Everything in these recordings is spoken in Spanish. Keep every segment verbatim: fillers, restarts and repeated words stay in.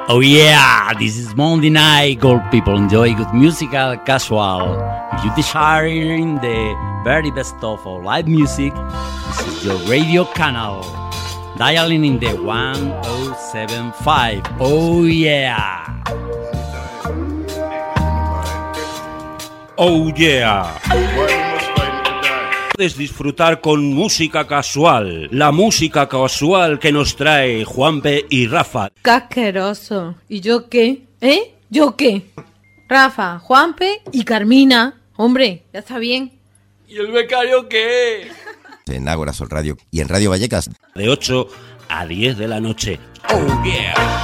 Oh yeah, this is Monday night. Gold people enjoy good musical casual. If you desiring the very best of all live music, this is your radio channel. Dialing in the one oh seven point five. Oh yeah. Oh yeah. Puedes disfrutar con música casual, la música casual que nos trae Juanpe y Rafa. ¡Qué asqueroso! ¿Y yo qué? ¿Eh? ¿Yo qué? Rafa, Juanpe y Carmina. Hombre, ya está bien. ¿Y el becario qué? En Ágora Sol Radio y en Radio Vallecas. De ocho a diez de la noche. Oh yeah.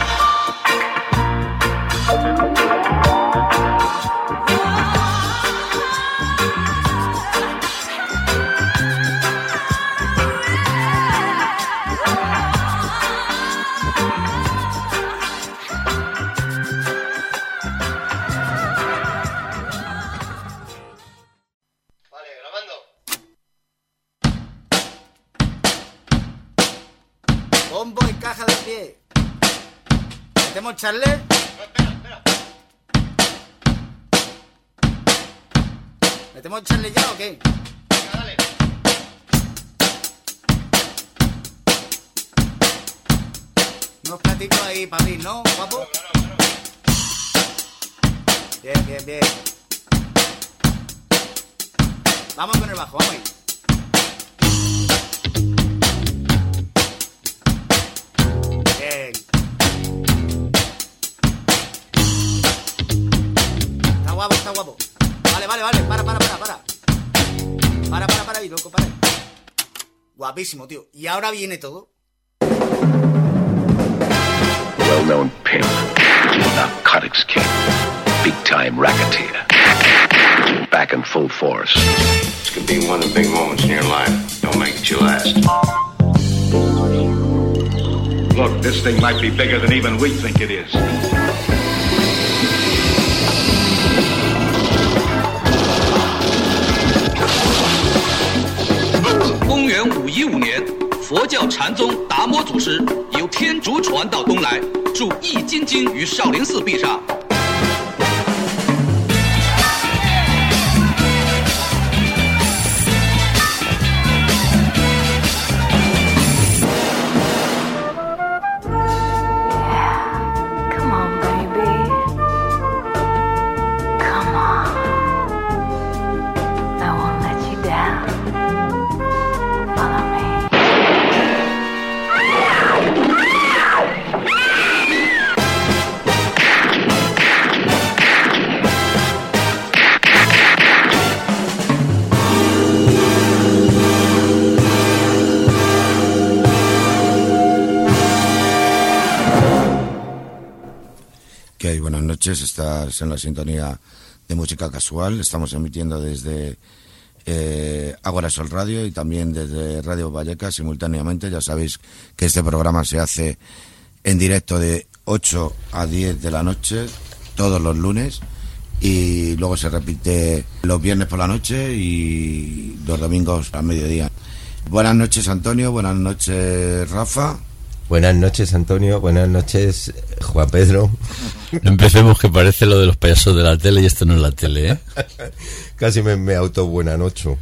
Bombo y caja de pie. ¿Metemos charle? No, espera, espera. ¿Metemos charle ya o qué? Venga, dale. Unos platitos ahí para abrir, ¿no, guapo? No, no, no, no. Bien, bien, bien. Vamos con el bajo, vamos ahí. Bien. Está guapo, está guapo. Vale, vale, vale. Para, para, para, para. Para, para, para ahí, loco, para ahí. Guapísimo, tío. Y ahora viene todo. Well-known pimp, narcotics king, big-time racketeer, back in full force. This could be one of the big moments in your life. Don't make it your last. Look, this thing might be bigger than even we think it is. 公元五一五年，佛教禅宗达摩祖师由天竺传到东来，著《易筋经》于少林寺壁上。 Okay, buenas noches, estás en la sintonía de música casual. Estamos emitiendo desde eh, Ágora Sol Radio y también desde Radio Vallecas simultáneamente. Ya sabéis que este programa se hace en directo de ocho a diez de la noche todos los lunes y luego se repite los viernes por la noche y los domingos al mediodía. Buenas noches, Antonio, buenas noches, Rafa. Buenas noches, Antonio. Buenas noches, Juan Pedro. No empecemos, que parece lo de los payasos de la tele y esto no es la tele, ¿eh? Casi me, me auto buena noche.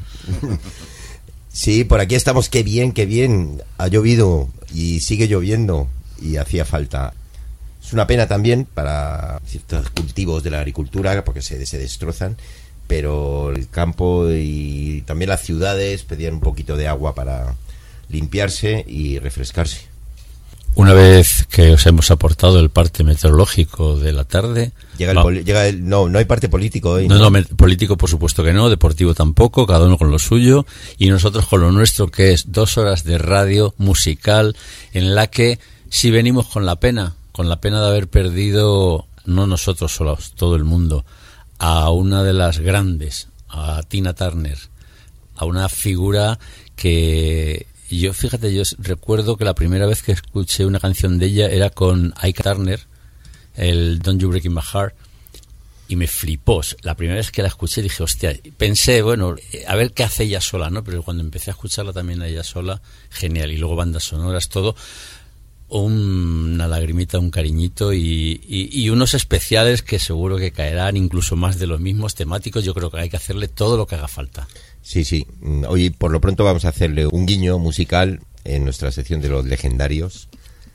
Sí, por aquí estamos. Qué bien, qué bien. Ha llovido y sigue lloviendo y hacía falta. Es una pena también para ciertos cultivos de la agricultura porque se, se destrozan, pero el campo y también las ciudades pedían un poquito de agua para limpiarse y refrescarse. Una vez que os hemos aportado el parte meteorológico de la tarde... Llega el, poli- llega el no, no hay parte político hoy. No, no, no, político por supuesto que no, deportivo tampoco, cada uno con lo suyo, y nosotros con lo nuestro, que es dos horas de radio musical, en la que sí venimos con la pena, con la pena de haber perdido, no nosotros solos, todo el mundo, a una de las grandes, a Tina Turner, a una figura que... Y yo, fíjate, yo recuerdo que la primera vez que escuché una canción de ella era con Ike Turner, el Don't You Break My Heart, y me flipó. La primera vez que la escuché dije, hostia, pensé, bueno, a ver qué hace ella sola, ¿no? Pero cuando empecé a escucharla también a ella sola, genial. Y luego bandas sonoras, todo. una lagrimita, un cariñito y, y, y unos especiales que seguro que caerán incluso más de los mismos temáticos. Yo creo que hay que hacerle todo lo que haga falta. Sí, sí. Hoy por lo pronto vamos a hacerle un guiño musical en nuestra sección de los legendarios,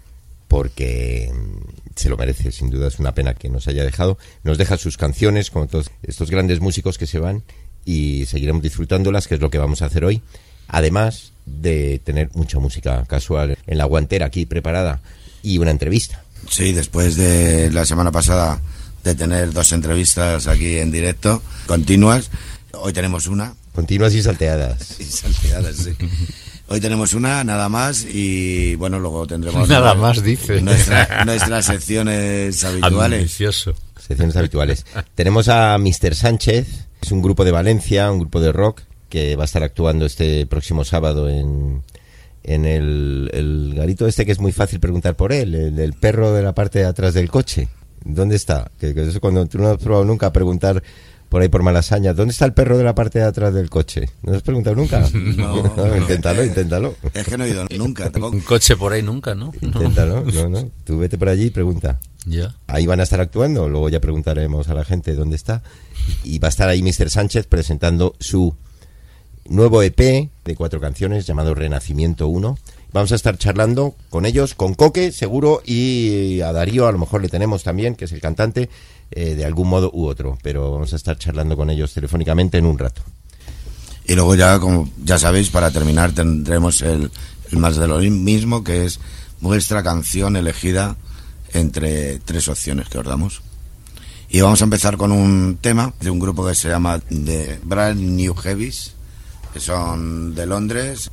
porque se lo merece, sin duda. Es una pena que nos haya dejado. Nos deja sus canciones, como todos estos grandes músicos que se van, y seguiremos disfrutándolas, que es lo que vamos a hacer hoy. Además de tener mucha música casual en la guantera aquí preparada y una entrevista. Sí, después de la semana pasada de tener dos entrevistas aquí en directo, continuas, hoy tenemos una. Continuas y salteadas. Y salteadas, sí. Hoy tenemos una, nada más, y bueno, luego tendremos... Nada más, dice. Nuestra, nuestras secciones habituales. Ambicioso. Secciones habituales. Tenemos a mister Sánchez, es un grupo de Valencia, un grupo de rock, que va a estar actuando este próximo sábado en, en el, el garito este, que es muy fácil preguntar por él, el, el perro de la parte de atrás del coche. ¿Dónde está? Que, que eso cuando tú no has probado nunca preguntar por ahí por Malasaña, ¿dónde está el perro de la parte de atrás del coche? ¿No has preguntado nunca? No, no inténtalo, inténtalo. Es que no he ido nunca. Tampoco. Un coche por ahí nunca, ¿no? Inténtalo, no, no. Tú vete por allí y pregunta. Ya. Ahí van a estar actuando, luego ya preguntaremos a la gente dónde está. Y va a estar ahí mister Sánchez presentando su nuevo E P de cuatro canciones llamado Renacimiento uno. Vamos a estar charlando con ellos, con Coque, seguro, y a Darío a lo mejor le tenemos también, que es el cantante, eh, de algún modo u otro. Pero vamos a estar charlando con ellos telefónicamente en un rato. Y luego ya, como ya sabéis, para terminar tendremos el, el más de lo mismo, que es vuestra canción elegida entre tres opciones que os damos. Y vamos a empezar con un tema de un grupo que se llama The Brand New Heavies, que son de Londres.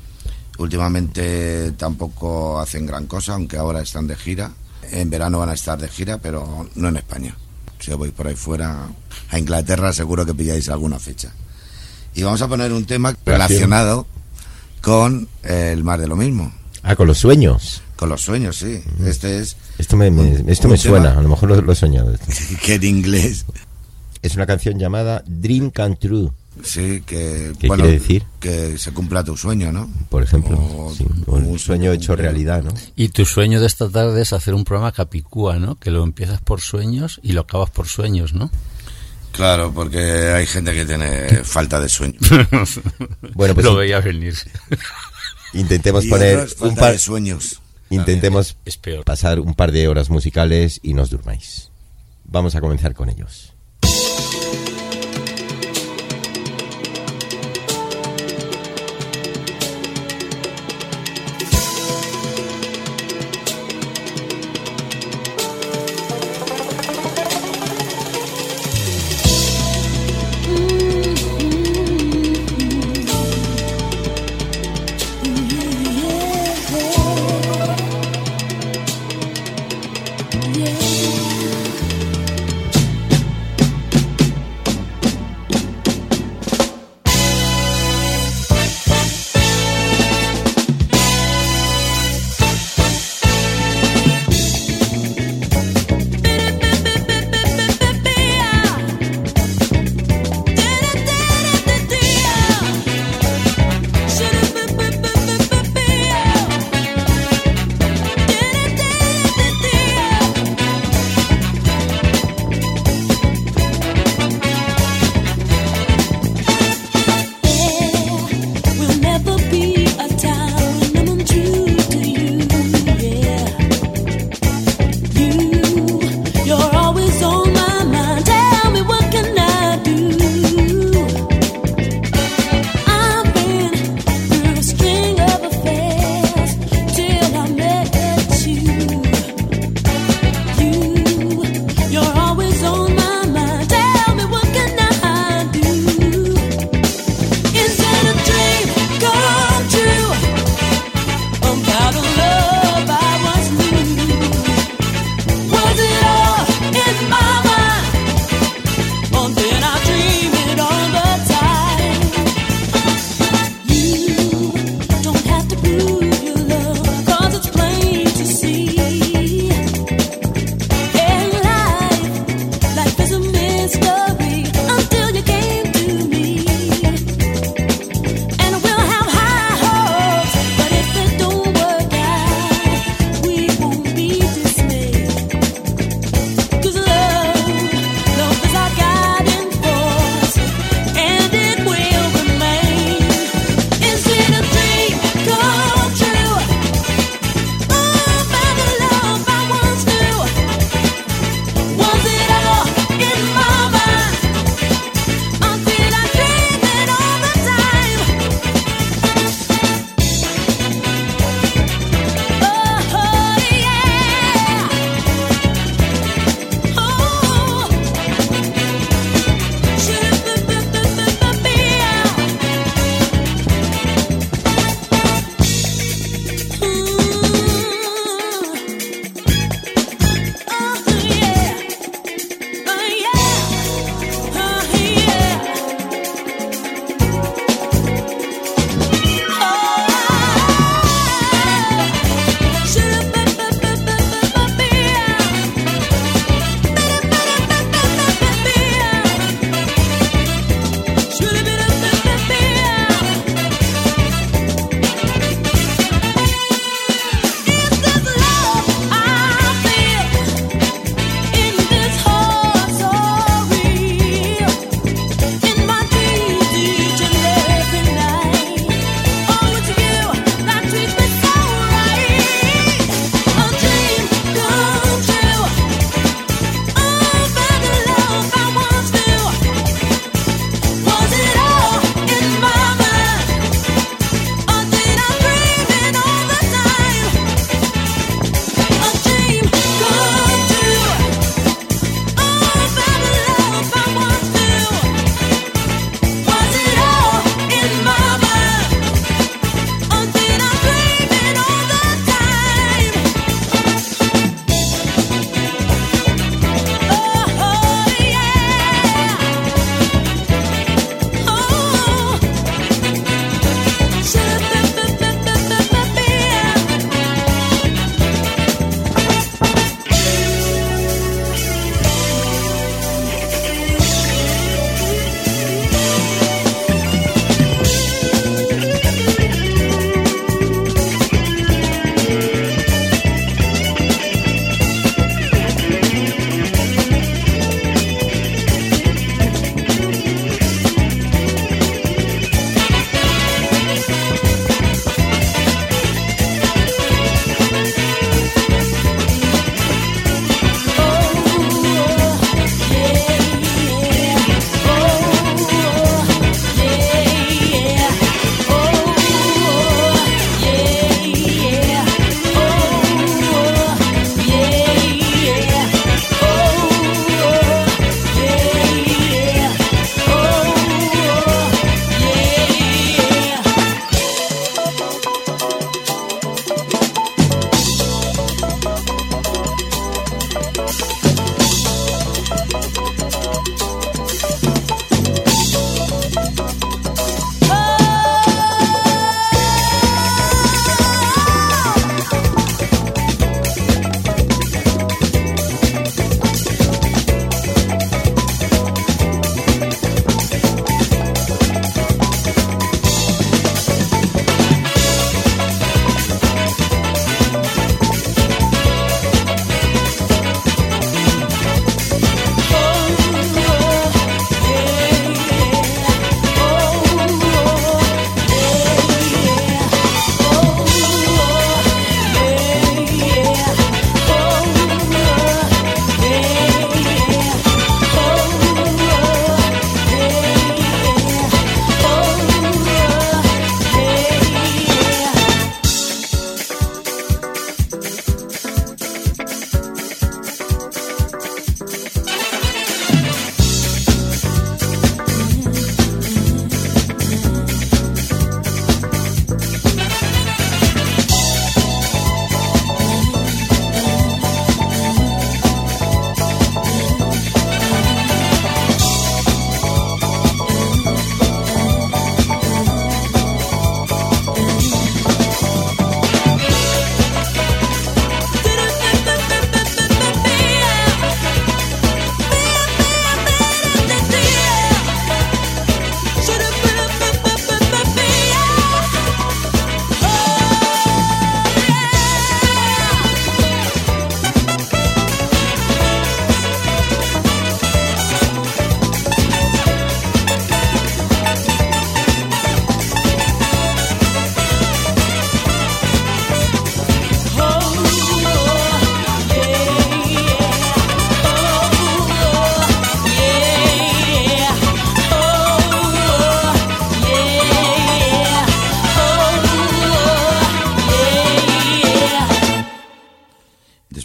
Últimamente tampoco hacen gran cosa, aunque ahora están de gira. En verano van a estar de gira, pero no en España. Si os vais por ahí fuera, a Inglaterra, seguro que pilláis alguna fecha. Y vamos a poner un tema relacionado con el más de lo mismo. Ah, con los sueños. Con los sueños, sí. Este es... Esto me, me, esto me suena, a lo mejor lo, lo he soñado. Esto. Que en inglés... Es una canción llamada Dream Come True. Sí, que... ¿Qué bueno, quiere decir? Que se cumpla tu sueño, ¿no? Por ejemplo, o, sí, o un sueño hecho realidad, ¿no? Y tu sueño de esta tarde es hacer un programa capicúa, ¿no? Que lo empiezas por sueños y lo acabas por sueños, ¿no? Claro, porque hay gente que tiene falta de sueño. Bueno, pues lo veía venir. Intentemos y poner un par de sueños. Intentemos es peor. pasar un par de horas musicales y no os durmáis. Vamos a comenzar con ellos.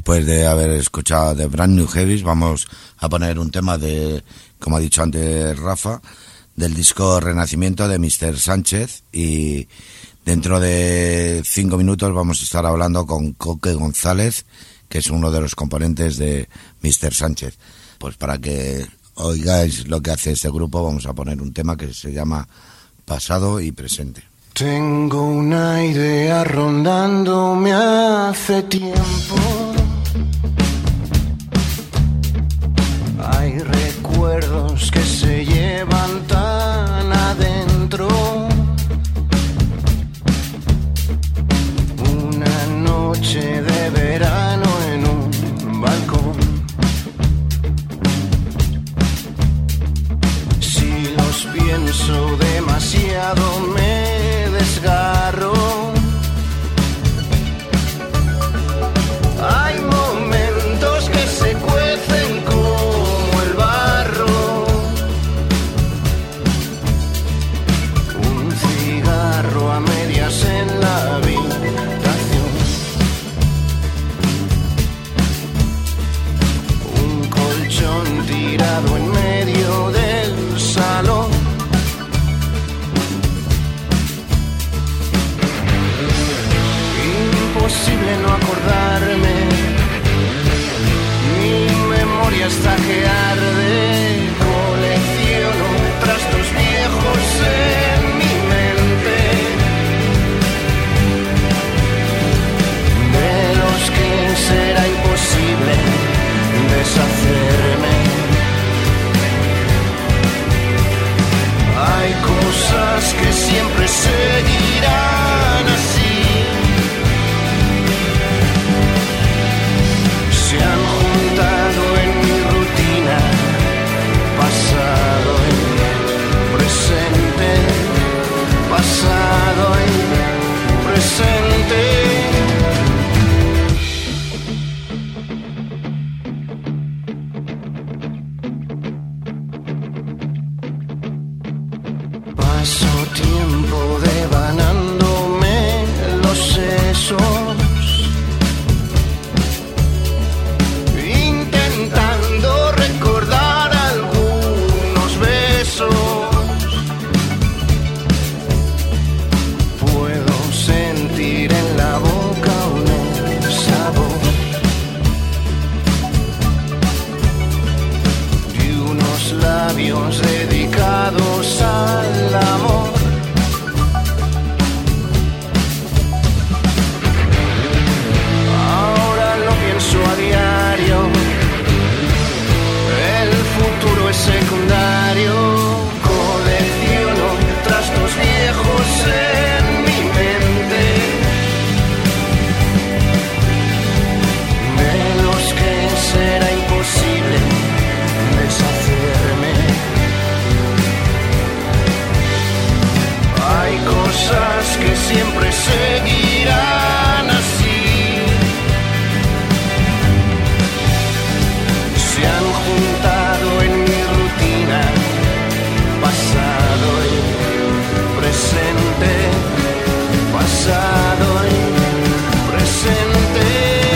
después de haber escuchado The Brand New Heavies, vamos a poner un tema de, como ha dicho antes Rafa, del disco Renacimiento de míster Sánchez, y dentro de cinco minutos vamos a estar hablando con Coque González, que es uno de los componentes de míster Sánchez. Pues para que oigáis lo que hace este grupo, vamos a poner un tema que se llama Pasado y Presente. Tengo una idea rondándome hace tiempo. Hay recuerdos que se llevan tan adentro. Una noche de verano en un balcón. Si los pienso demasiado me desgarro. Hay momentos que se cuecen como el barro. Un cigarro a medias en la habitación. Un colchón tirado en medio del salón. Imposible no acordarme. Mi memoria está que arde. Colecciono trastos viejos en mi mente, de los que será imposible deshacerme. Hay cosas que siempre seguirán así. Se han juntado en mi rutina, pasado y presente, pasado y presente. Paso tiempo devanándome los sesos, intentando recordar algunos besos. Puedo sentir en la boca un sabor de unos labios dedicados al amor. Ahora lo pienso a diario. El futuro es secundario. Colecciono trastos viejos en mi mente, de los que será imposible deshacerme. Hay cosas que siempre seguirán así. Se han juntado en mi rutina, pasado y presente, pasado y presente.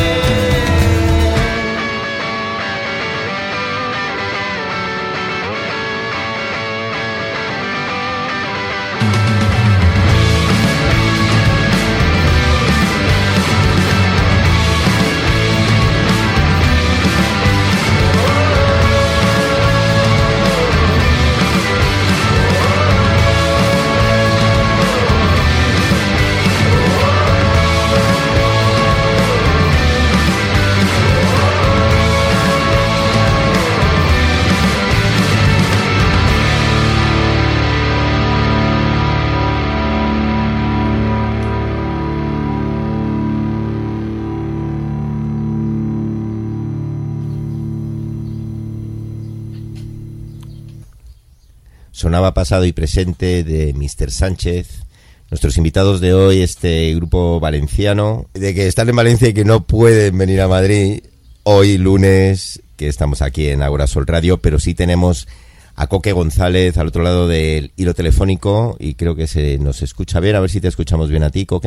Sonaba Pasado y Presente de míster Sánchez. Nuestros invitados de hoy, este grupo valenciano, de que están en Valencia y que no pueden venir a Madrid hoy lunes, que estamos aquí en Ágora Sol Radio, pero sí tenemos a Coque González al otro lado del hilo telefónico y creo que se nos escucha bien. A ver si te escuchamos bien a ti, Coque.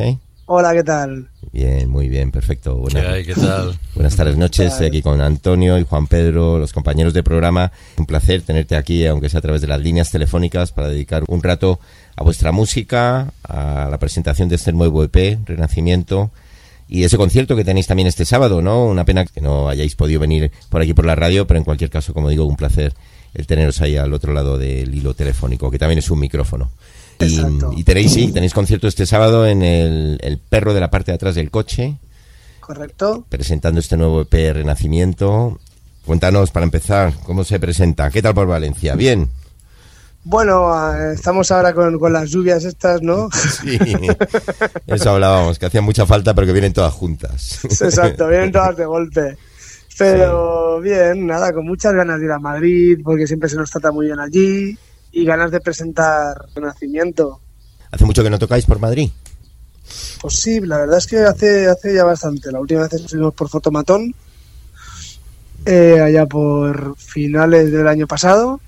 Hola, ¿qué tal? Bien, muy bien, perfecto. Buenas, ¿Qué hay? ¿Qué tal? Buenas tardes, noches. Estoy aquí con Antonio y Juan Pedro, los compañeros de programa. Un placer tenerte aquí, aunque sea a través de las líneas telefónicas, para dedicar un rato a vuestra música, a la presentación de este nuevo E P, Renacimiento, y ese concierto que tenéis también este sábado, ¿no? Una pena que no hayáis podido venir por aquí por la radio, pero en cualquier caso, como digo, un placer el teneros ahí al otro lado del hilo telefónico, que también es un micrófono. Y, y tenéis, sí, tenéis concierto este sábado en el, el Perro de la parte de atrás del coche. Correcto. Presentando este nuevo E P, Renacimiento. Cuéntanos, para empezar, ¿cómo se presenta? ¿Qué tal por Valencia? ¿Bien? Bueno, eh, estamos ahora con, con las lluvias estas, ¿no? Sí, eso hablábamos, que hacía mucha falta, pero que vienen todas juntas. Exacto, vienen todas de golpe. Pero sí. Bien, nada, con muchas ganas de ir a Madrid, porque siempre se nos trata muy bien allí. Y ganas de presentar Renacimiento. ¿Hace mucho que no tocáis por Madrid? Pues sí, la verdad es que hace hace ya bastante. La última vez estuvimos por Fotomatón, eh, allá por finales del año pasado,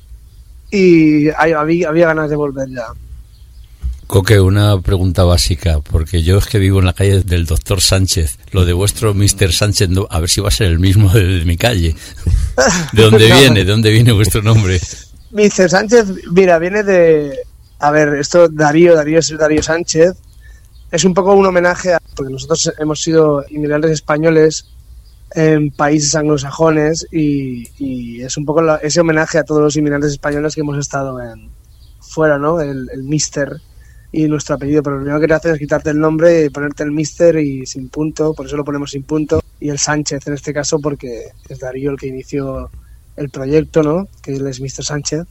y había, había ganas de volver ya. Coque, una pregunta básica, porque yo es que vivo en la calle del doctor Sánchez. Lo de vuestro mister Sánchez, no, a ver si va a ser el mismo de, de mi calle. ¿De dónde no. viene? ¿De dónde viene vuestro nombre? mister Sánchez, mira, viene de... A ver, esto Darío, Darío es Darío Sánchez. Es un poco un homenaje a... Porque nosotros hemos sido inmigrantes españoles en países anglosajones y, y es un poco la, ese homenaje a todos los inmigrantes españoles que hemos estado en fuera, ¿no? El, el mister y nuestro apellido. Pero lo primero que te haces es quitarte el nombre y ponerte el mister y sin punto, por eso lo ponemos sin punto. Y el Sánchez en este caso porque es Darío el que inició el proyecto, ¿no? Que él es mister Sánchez.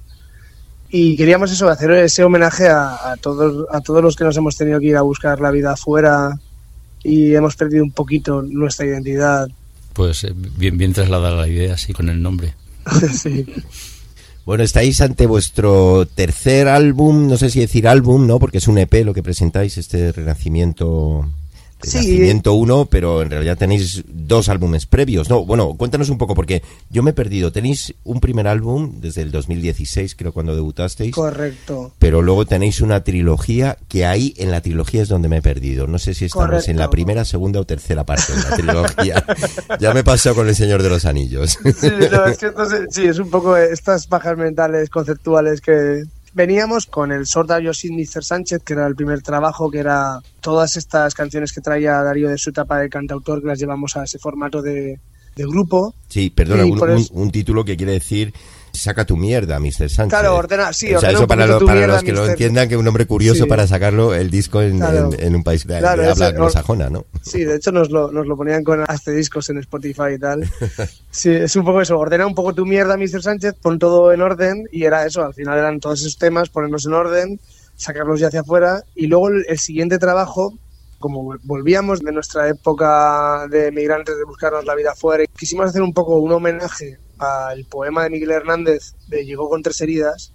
Y queríamos eso, hacer ese homenaje a, a todos a todos los que nos hemos tenido que ir a buscar la vida afuera y hemos perdido un poquito nuestra identidad. Pues eh, bien, bien trasladada la idea, así con el nombre. Sí. Bueno, estáis ante vuestro tercer álbum, no sé si decir álbum, ¿no? Porque es un E P lo que presentáis, este Renacimiento... Renacimiento uno, pero en realidad tenéis dos álbumes previos. No, bueno, cuéntanos un poco, porque yo me he perdido. Tenéis un primer álbum desde el dos mil dieciséis, creo, cuando debutasteis. Correcto. Pero luego tenéis una trilogía, que ahí en la trilogía es donde me he perdido. No sé si estamos Correcto. en la primera, segunda o tercera parte de la trilogía. Ya me he pasado con El Señor de los Anillos. Sí, no, es que entonces, sí, es un poco estas pajas mentales conceptuales que... Veníamos con el Sorda Yosin mister Sánchez, que era el primer trabajo, que era todas estas canciones que traía Darío de su etapa de cantautor, que las llevamos a ese formato de, de grupo. Sí, perdona, un, un, un título que quiere decir saca tu mierda, mister Sánchez. Claro, ordena, sí, o sea, ordena eso para, lo, para mierda, los que mister lo entiendan, que es un nombre curioso sí. para sacarlo el disco en, claro. en, en un país de, claro, de habla ese, anglosajona, ¿no? Sí, de hecho nos lo, nos lo ponían con asteriscos en Spotify y tal. Sí, es un poco eso, ordena un poco tu mierda, mister Sánchez, pon todo en orden, y era eso, al final eran todos esos temas, ponerlos en orden, sacarlos ya hacia afuera, y luego el, el siguiente trabajo, como volvíamos de nuestra época de emigrantes, de buscarnos la vida afuera, quisimos hacer un poco un homenaje al poema de Miguel Hernández de Llegó con tres heridas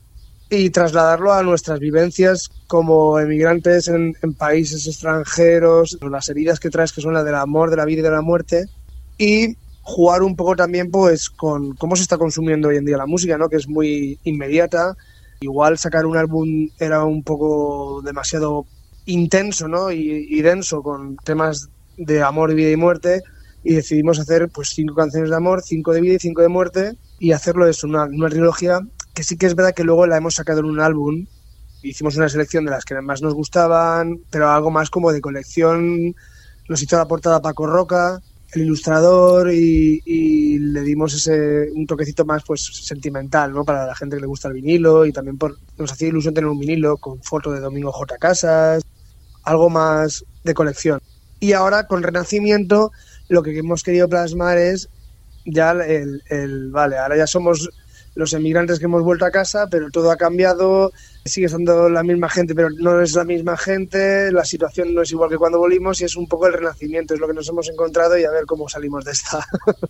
y trasladarlo a nuestras vivencias como emigrantes en, en países extranjeros, las heridas que traes, que son las del amor, de la vida y de la muerte, y jugar un poco también pues con cómo se está consumiendo hoy en día la música, ¿no? Que es muy inmediata. Igual sacar un álbum era un poco demasiado intenso, ¿no? y, y denso, con temas de amor, vida y muerte, y decidimos hacer pues cinco canciones de amor, cinco de vida y cinco de muerte, y hacerlo eso, una, una trilogía que sí que es verdad que luego la hemos sacado en un álbum. Hicimos una selección de las que más nos gustaban, pero algo más como de colección. Nos hizo la portada Paco Roca, el ilustrador, y, y le dimos ese un toquecito más pues sentimental, ¿no? Para la gente que le gusta el vinilo, y también por, nos hacía ilusión tener un vinilo con foto de Domingo J. Casas, algo más de colección. Y ahora con Renacimiento lo que hemos querido plasmar es ya el, el vale, ahora ya somos los emigrantes que hemos vuelto a casa, pero todo ha cambiado, sigue estando la misma gente, pero no es la misma gente, la situación no es igual que cuando volvimos, y es un poco el renacimiento, es lo que nos hemos encontrado, y a ver cómo salimos de esta.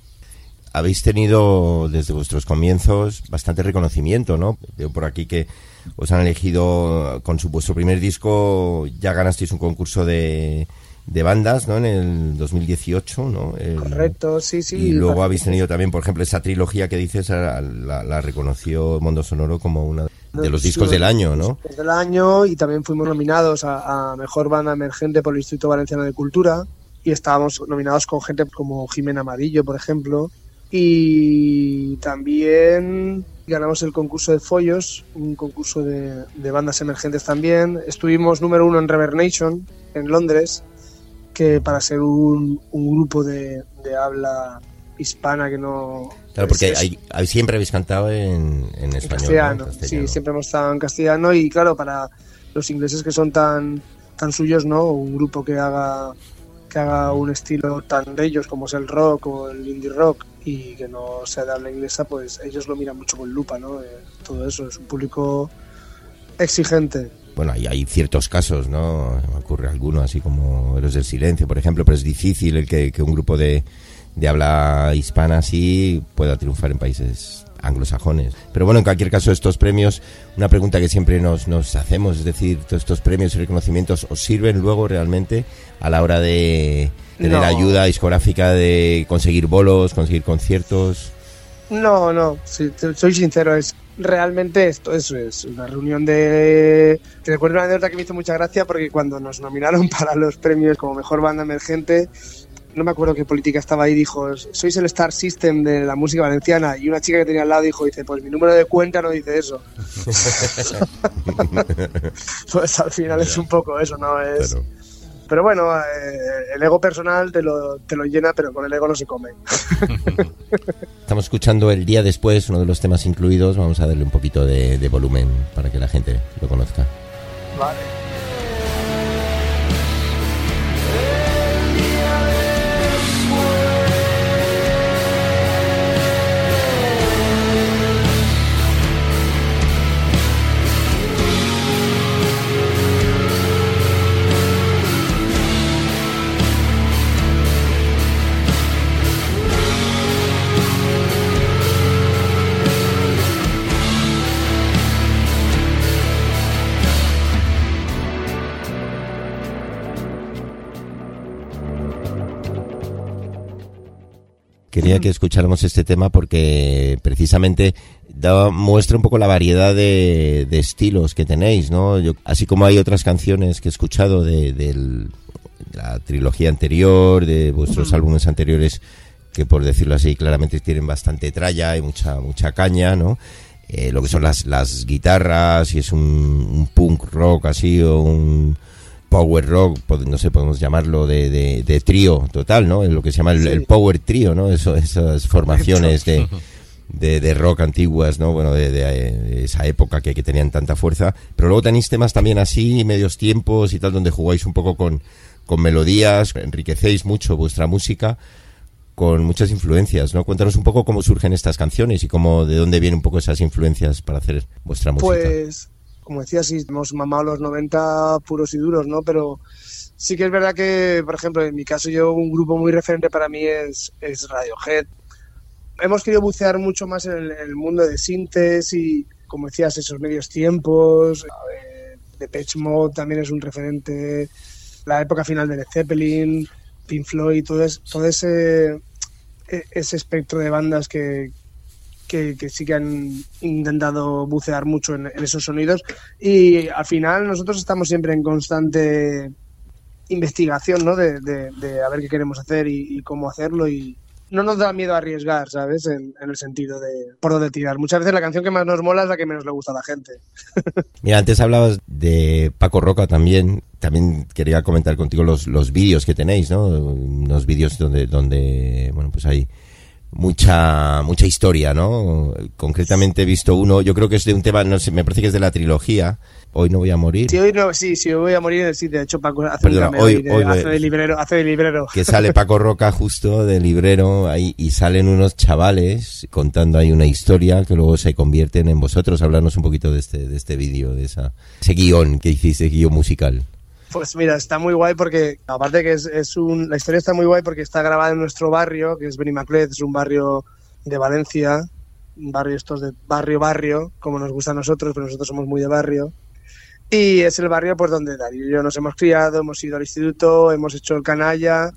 Habéis tenido desde vuestros comienzos bastante reconocimiento, ¿no? Veo por aquí que os han elegido con su, vuestro primer disco, ya ganasteis un concurso de... de bandas, ¿no? En el dos mil dieciocho, ¿no? El, Correcto, sí, sí. Y luego habéis tenido también, por ejemplo, esa trilogía que dices, la, la, la reconoció Mundo Sonoro como una de los discos sí, del año, ¿no? Discos del año, y también fuimos nominados a, a Mejor Banda Emergente por el Instituto Valenciano de Cultura, y estábamos nominados con gente como Jimena Amarillo, por ejemplo, y también ganamos el concurso de Follos, un concurso de, de bandas emergentes también. Estuvimos número uno en Reverb Nation, en Londres, que para ser un, un grupo de, de habla hispana que no... Claro, porque es, hay, hay, siempre habéis cantado en, en español, castellano, ¿no? En castellano. Sí, siempre hemos estado en castellano, y claro, para los ingleses que son tan, tan suyos, ¿no? Un grupo que haga, que haga un estilo tan de ellos como es el rock o el indie rock, y que no sea de habla inglesa, pues ellos lo miran mucho con lupa, ¿no? Eh, todo eso, es un público exigente. Bueno, hay, hay ciertos casos, ¿no? Me ocurre alguno, así como Héroes del Silencio, por ejemplo, pero es difícil el que, que un grupo de, de habla hispana así pueda triunfar en países anglosajones. Pero bueno, en cualquier caso, estos premios, una pregunta que siempre nos, nos hacemos, es decir, todos estos premios y reconocimientos, ¿os sirven luego realmente a la hora de tener no. ayuda discográfica, de conseguir bolos, conseguir conciertos? No, no, sí, soy sincero, es realmente esto, eso es una reunión de... Te recuerdo una anécdota que me hizo mucha gracia, porque cuando nos nominaron para los premios como Mejor Banda Emergente, no me acuerdo qué política estaba ahí, dijo, sois el Star System de la música valenciana, y una chica que tenía al lado dijo, dice, pues mi número de cuenta no dice eso. Pues al final yeah. es un poco eso, ¿no? Es... Claro. Pero bueno, eh, el ego personal te lo, te lo llena, pero con el ego no se come. Estamos escuchando El Día Después, uno de los temas incluidos. Vamos a darle un poquito de, de volumen para que la gente lo conozca. Vale. Quería que escucháramos este tema porque precisamente da, muestra un poco la variedad de, de estilos que tenéis, ¿no? Yo, así como hay otras canciones que he escuchado de, de, el, de la trilogía anterior, de vuestros álbumes anteriores, que por decirlo así claramente tienen bastante tralla y mucha mucha caña, ¿no? Eh, lo que son las, las guitarras, si es un, un punk rock así o un power rock, no sé, podemos llamarlo de, de, de trío total, ¿no? Lo que se llama el, sí. el power trío, ¿no? Eso, esas formaciones de, de, de rock antiguas, ¿no? Bueno, de, de, de esa época que, que tenían tanta fuerza. Pero luego tenéis temas también así, medios tiempos y tal, donde jugáis un poco con, con melodías, enriquecéis mucho vuestra música con muchas influencias, ¿no? Cuéntanos un poco cómo surgen estas canciones y cómo, de dónde vienen un poco esas influencias para hacer vuestra música. Pues... como decía, sí, hemos mamado los noventa puros y duros, ¿no? Pero sí que es verdad que, por ejemplo, en mi caso yo, un grupo muy referente para mí es, es Radiohead. Hemos querido bucear mucho más en el, en el mundo de sintes y, como decías, esos medios tiempos. Eh, Depeche Mode también es un referente. La época final de Led Zeppelin, Pink Floyd, todo, es, todo ese, ese espectro de bandas que... Que, que sí que han intentado bucear mucho en, en esos sonidos, y al final nosotros estamos siempre en constante investigación, ¿no? De, de, de a ver qué queremos hacer y, y cómo hacerlo, y no nos da miedo a arriesgar, ¿sabes? En, en el sentido de por dónde tirar. Muchas veces la canción que más nos mola es la que menos le gusta a la gente. Mira, antes hablabas de Paco Roca también. También quería comentar contigo los, los vídeos que tenéis, ¿no? Unos vídeos donde, donde bueno, pues hay mucha mucha historia, ¿no? Concretamente he visto uno, yo creo que es de un tema, no sé, me parece que es de la trilogía Hoy no voy a morir. Sí, hoy no, sí, sí, hoy voy a morir, sí, de hecho Paco hace Perdona, un cameo hoy, de, hoy hace de librero, hace de librero. Que sale Paco Roca justo de librero ahí y salen unos chavales contando ahí una historia que luego se convierten en vosotros. Háblanos un poquito de este de este vídeo, de esa ese guión que hiciste, guión musical. Pues mira, está muy guay porque, aparte que es, es un, la historia está muy guay porque está grabada en nuestro barrio, que es Benimaclet, es un barrio de Valencia, un barrio estos de barrio barrio, como nos gusta a nosotros, pero nosotros somos muy de barrio. Y es el barrio pues donde Darío y yo nos hemos criado, hemos ido al instituto, hemos hecho el canalla,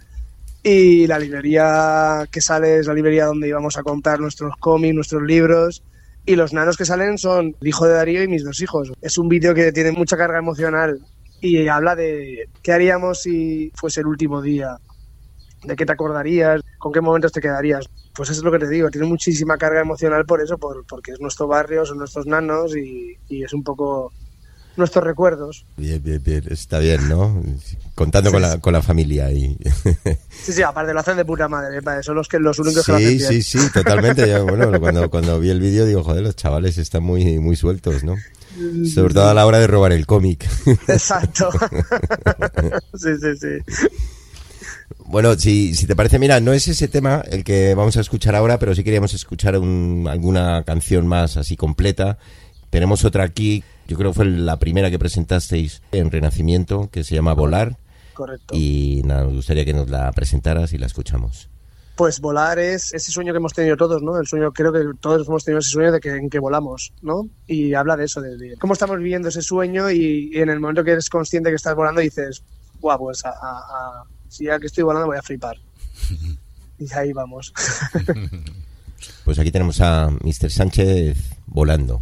y la librería que sale es la librería donde íbamos a comprar nuestros cómics, nuestros libros, Y los nanos que salen son el hijo de Darío y mis dos hijos. Es un vídeo que tiene mucha carga emocional y habla de qué haríamos si fuese el último día, de qué te acordarías, con qué momentos te quedarías. Pues eso es lo que te digo, tiene muchísima carga emocional por eso, por, porque es nuestro barrio, son nuestros nanos y, y es un poco nuestros recuerdos. Bien, bien, bien, está bien, ¿no? Contando sí. con, la, con la familia y... Sí, sí, aparte lo hacen de puta madre, son los, que, los únicos sí, que lo hacen bien. Sí, sí, sí, totalmente. Yo, bueno, cuando, cuando vi el vídeo digo, joder, los chavales están muy, muy sueltos, ¿no? Sobre todo a la hora de robar el cómic. Exacto. Sí, sí, sí. Bueno, si, si te parece, mira, no es ese tema el que vamos a escuchar ahora, pero sí queríamos escuchar un, alguna canción más así completa. Tenemos otra aquí, yo creo que fue la primera que presentasteis en Renacimiento, que se llama Volar. Correcto. Y nada, nos gustaría que nos la presentaras y la escuchamos. Pues volar es ese sueño que hemos tenido todos, ¿no? El sueño, creo que todos hemos tenido ese sueño de que, en que volamos, ¿no? Y habla de eso, de, de cómo estamos viviendo ese sueño y, y en el momento que eres consciente que estás volando dices, guau, pues a, a, a, si ya que estoy volando voy a flipar. Y ahí vamos. Pues aquí tenemos a mister Sánchez volando.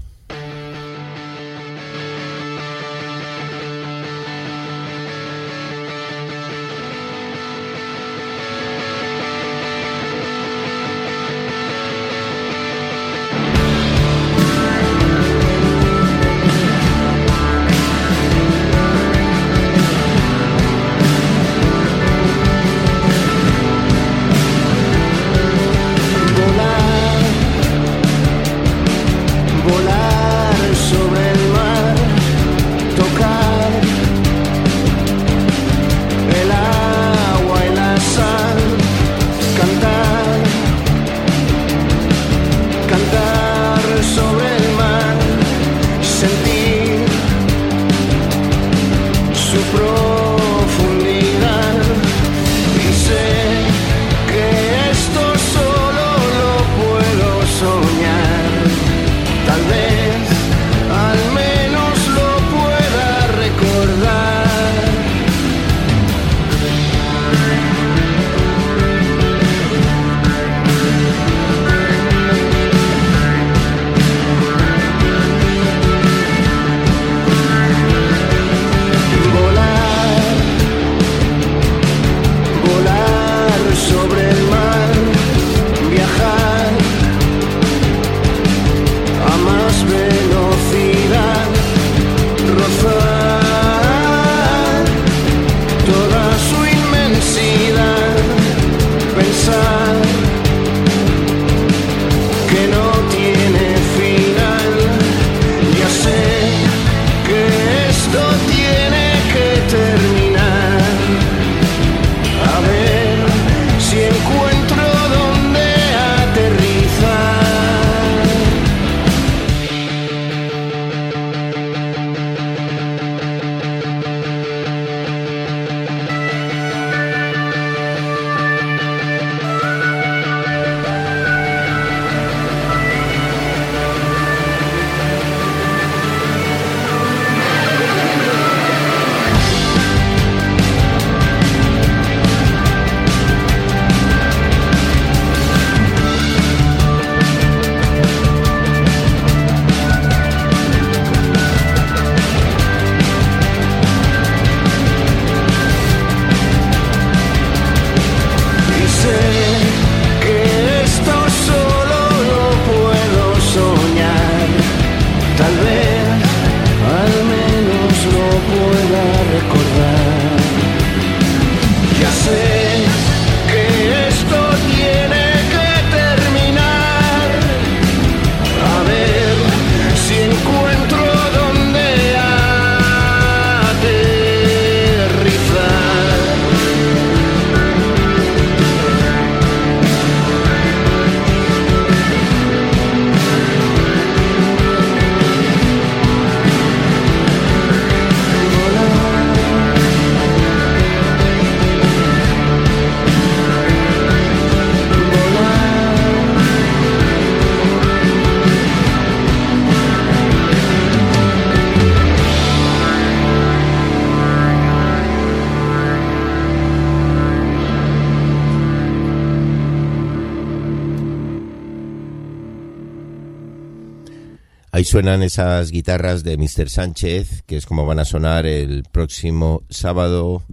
Ahí suenan esas guitarras de míster Sánchez, que es como van a sonar el próximo sábado,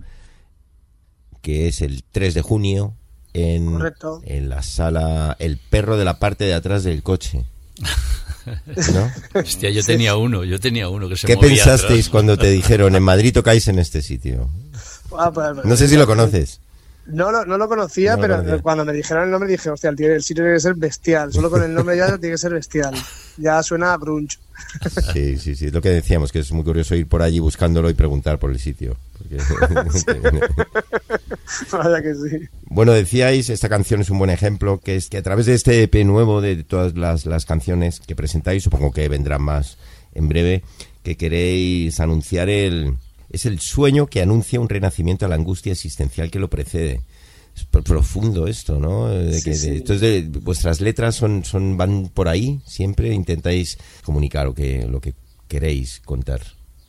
que es el tres de junio, en, Correcto. en la sala El Perro de la parte de atrás del coche. ¿No? Hostia, yo tenía uno, yo tenía uno que se ¿Qué movía pensasteis atrás. cuando te dijeron, en Madrid tocáis en este sitio? Ah, pues, pues, No sé si lo conoces. No, lo- no lo conocía, No lo pero conocía. cuando me dijeron el nombre dije, hostia, el, tío- el sitio tiene que ser bestial. Solo con el nombre ya tiene que ser bestial. Ya suena a grunge. Sí, sí, sí, es lo que decíamos, que es muy curioso ir por allí buscándolo y preguntar por el sitio. Porque- Vaya que sí. Bueno, decíais, esta canción es un buen ejemplo, que es que a través de este E P nuevo, de todas las, las canciones que presentáis, supongo que vendrán más en breve, que queréis anunciar el... Es el sueño que anuncia un renacimiento a la angustia existencial que lo precede. Es pro- profundo esto, ¿no? De Sí, que, de- sí. entonces, de- vuestras letras son, son van por ahí, siempre intentáis comunicar lo que, lo que queréis contar.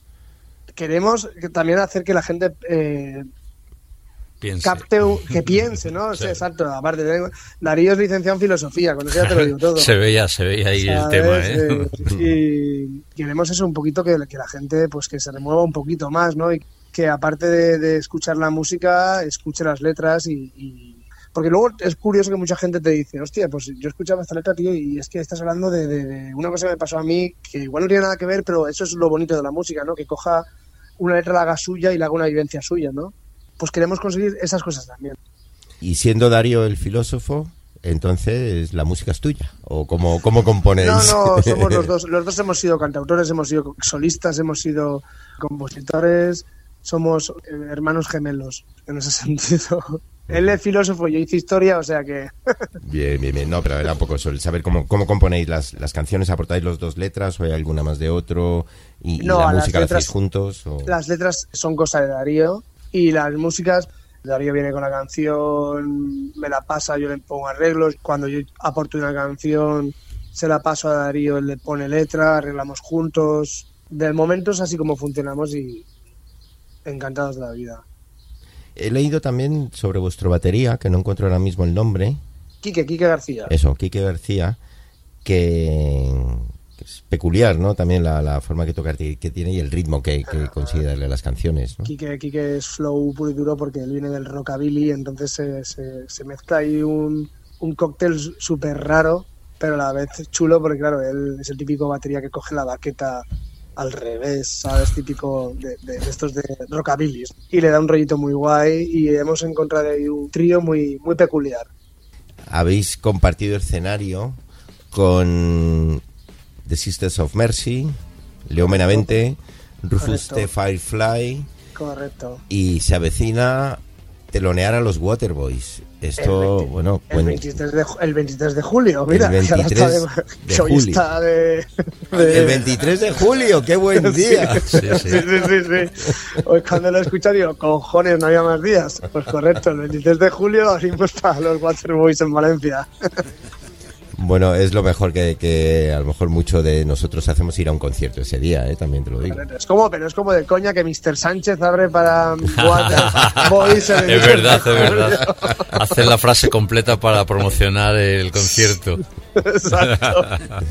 Queremos que también hacer que la gente eh, Piense. capte, un- que piense, ¿no? O sea, Sí. exacto. Aparte, tengo- Darío es licenciado en filosofía, con eso ya te lo digo todo. Se veía, se veía ahí el ¿Sabes? tema, ¿eh? Eh, y queremos eso un poquito, que, que la gente pues que se remueva un poquito más, ¿no? Y que aparte de, de escuchar la música, escuche las letras y, y- porque luego es curioso que mucha gente te dice, hostia, pues yo escuchaba esta letra, tío, y es que estás hablando de, de- de una cosa que me pasó a mí, que igual no tiene nada que ver, pero eso es lo bonito de la música, ¿no? Que coja una letra, la haga suya y la haga una vivencia suya, ¿no? Pues queremos conseguir esas cosas también. Y siendo Darío el filósofo, entonces la música es tuya. ¿O cómo, cómo componéis? No, no, somos los dos. Los dos hemos sido cantautores, hemos sido solistas, hemos sido compositores, somos eh, hermanos gemelos en ese sentido. Él es filósofo, yo hice historia, o sea que... Bien, bien, bien. No, pero era un poco eso, el saber cómo, cómo componéis las, las canciones, ¿aportáis los dos letras o hay alguna más de otro? ¿Y, y No, la a las música la letras- hacéis juntos? O... Las letras son cosa de Darío y las músicas, Darío viene con la canción, me la pasa, yo le pongo arreglos. Cuando yo aporto una canción, se la paso a Darío, él le pone letra, arreglamos juntos. De momento es así como funcionamos y encantados de la vida. He leído también sobre vuestro batería, que no encuentro ahora mismo el nombre. Quique, Quique García. Eso, Quique García, que, que es peculiar, ¿no? También la, la forma que tocar que tiene y el ritmo que, que consigue darle a las canciones, ¿no? Quique, Quique es flow puro y duro porque él viene del rockabilly, entonces se, se, se mezcla ahí un, un cóctel súper raro, pero a la vez chulo porque, claro, él es el típico batería que coge la baqueta al revés, ¿sabes? Típico de, de, de estos de rockabilly. Y le da un rollito muy guay y hemos encontrado ahí un trío muy, muy peculiar. Habéis compartido escenario con The Sisters of Mercy, Leo Benavente, Rufus Correcto. the Firefly, Correcto. y se avecina telonear a los Waterboys. Esto, El veinte bueno, El bueno, veintitrés de, ju- el veintitrés de julio, mira. El que ahora está veintitrés de, de que hoy julio. está de, de- el veintitrés de julio, qué buen día. Sí, sí, sí, sí, sí. Hoy cuando lo he escuchado digo, cojones, no había más días. Pues correcto, el veintitrés de julio abrimos para los Waterboys en Valencia. Bueno, es lo mejor que, que a lo mejor mucho de nosotros hacemos ir a un concierto ese día, ¿eh? También te lo digo. Es como, pero es como de coña que míster Sánchez abre para Waterboys. en el Es verdad, es julio. verdad. Hacer la frase completa para promocionar el concierto. Exacto.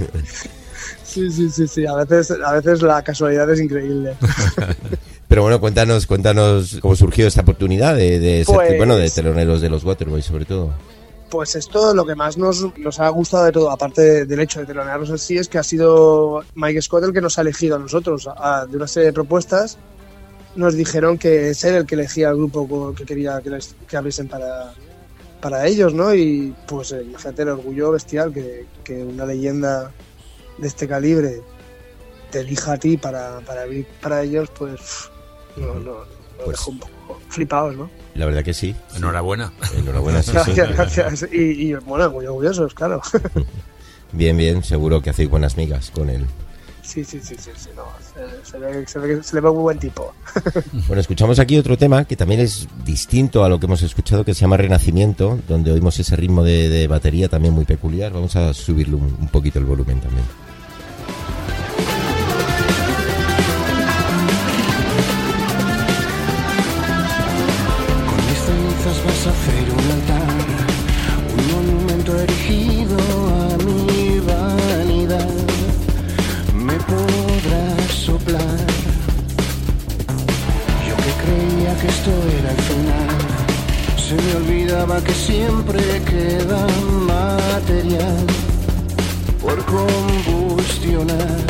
Sí, sí, sí, sí. A veces, a veces la casualidad es increíble. Pero bueno, cuéntanos, cuéntanos cómo surgió esta oportunidad de, de ser, Pues- bueno, de teloneros de los Waterboys, sobre todo. Pues esto lo que más nos, nos ha gustado de todo, aparte de- del hecho de telonearnos en sí, es que ha sido Mike Scott el que nos ha elegido a nosotros. A- de una serie de propuestas nos dijeron que es él el que elegía al grupo co- que quería que, les, que abriesen para, para ellos, ¿no? Y pues eh, imagínate el orgullo bestial que, que una leyenda de este calibre te elija a ti para, para abrir para ellos, pues no, no, no Pues- dejo un poco flipados, ¿no? La verdad que sí. Enhorabuena. Enhorabuena, sí, sí. Gracias, gracias. Y, y bueno, muy orgullosos, claro. Bien, bien, seguro que hacéis buenas migas con él. Sí, sí, sí, sí, sí, no, se, se ve, se, ve, que se le ve muy buen tipo. Bueno, escuchamos aquí otro tema que también es distinto a lo que hemos escuchado, que se llama Renacimiento, donde oímos ese ritmo de, de batería también muy peculiar. Vamos a subirle un, un poquito el volumen también. Con mis cenizas vas a hacer un altar, un monumento erigido a mi vanidad. Se me olvidaba que siempre queda material por combustionar.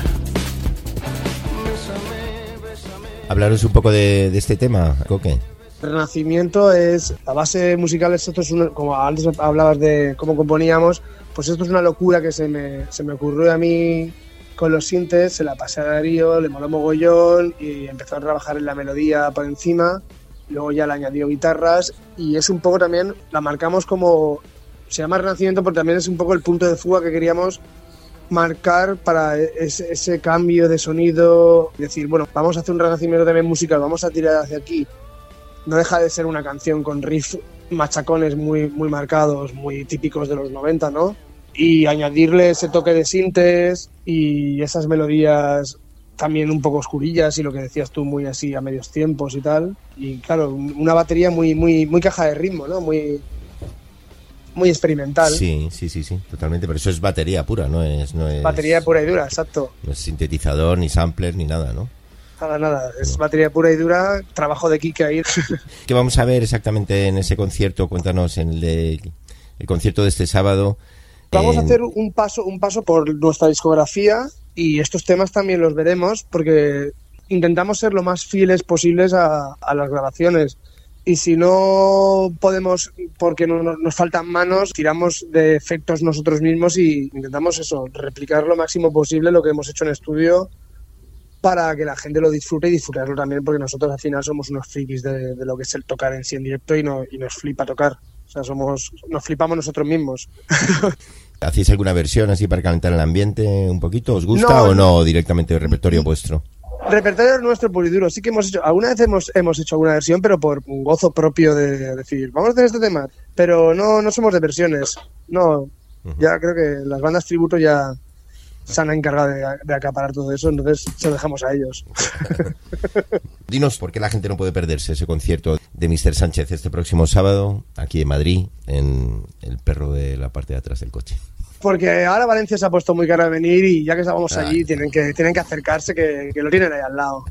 Hablaros un poco de, de este tema, Coque. Renacimiento es, la base musical, esto es una, como antes hablabas de cómo componíamos, pues esto es una locura que se me, se me ocurrió a mí con los sintes, se la pasé a Darío, le moló mogollón y empezó a trabajar en la melodía por encima, luego ya le añadió guitarras y es un poco también, la marcamos como, se llama Renacimiento porque también es un poco el punto de fuga que queríamos marcar para ese, ese cambio de sonido, decir, bueno, vamos a hacer un renacimiento también musical, vamos a tirar hacia aquí. No deja de ser una canción con riffs machacones muy, muy marcados, muy típicos de los noventa, ¿no? Y añadirle ese toque de sintes y esas melodías también un poco oscurillas y lo que decías tú, muy así a medios tiempos y tal. Y claro, una batería muy, muy, muy caja de ritmo, ¿no? Muy, muy experimental. Sí, sí, sí, sí, totalmente. Pero eso es batería pura, no es... No es batería pura y dura, exacto. No es sintetizador, ni sampler, ni nada, ¿no? Nada, nada, es batería pura y dura, trabajo de Kike ahí. ¿Qué vamos a ver exactamente en ese concierto? Cuéntanos, en el, de, el concierto de este sábado. Vamos en... a hacer un paso, un paso por nuestra discografía y estos temas también los veremos porque intentamos ser lo más fieles posibles a, a las grabaciones. Y si no podemos, porque no, no, nos faltan manos, tiramos de efectos nosotros mismos y intentamos eso, replicar lo máximo posible lo que hemos hecho en estudio para que la gente lo disfrute y disfrutarlo también, porque nosotros al final somos unos frikis de, de lo que es el tocar en sí en directo y, no, y nos flipa tocar. O sea, somos nos flipamos nosotros mismos. ¿Hacéis alguna versión así para calentar el ambiente un poquito? ¿Os gusta no, o no directamente el repertorio vuestro? Repertorio nuestro puro y duro. Sí que hemos hecho, alguna vez hemos, hemos hecho alguna versión, pero por un gozo propio de decir, vamos a hacer este tema. Pero no, no somos de versiones. No, uh-huh. Ya creo que las bandas tributo ya se han encargado de, de acaparar todo eso, entonces se lo dejamos a ellos. Dinos por qué la gente no puede perderse ese concierto de míster Sánchez este próximo sábado, aquí en Madrid, en El Perro de la parte de atrás del coche. Porque ahora Valencia se ha puesto muy cara a venir y ya que estábamos allí tienen que tienen que acercarse, que, que lo tienen ahí al lado.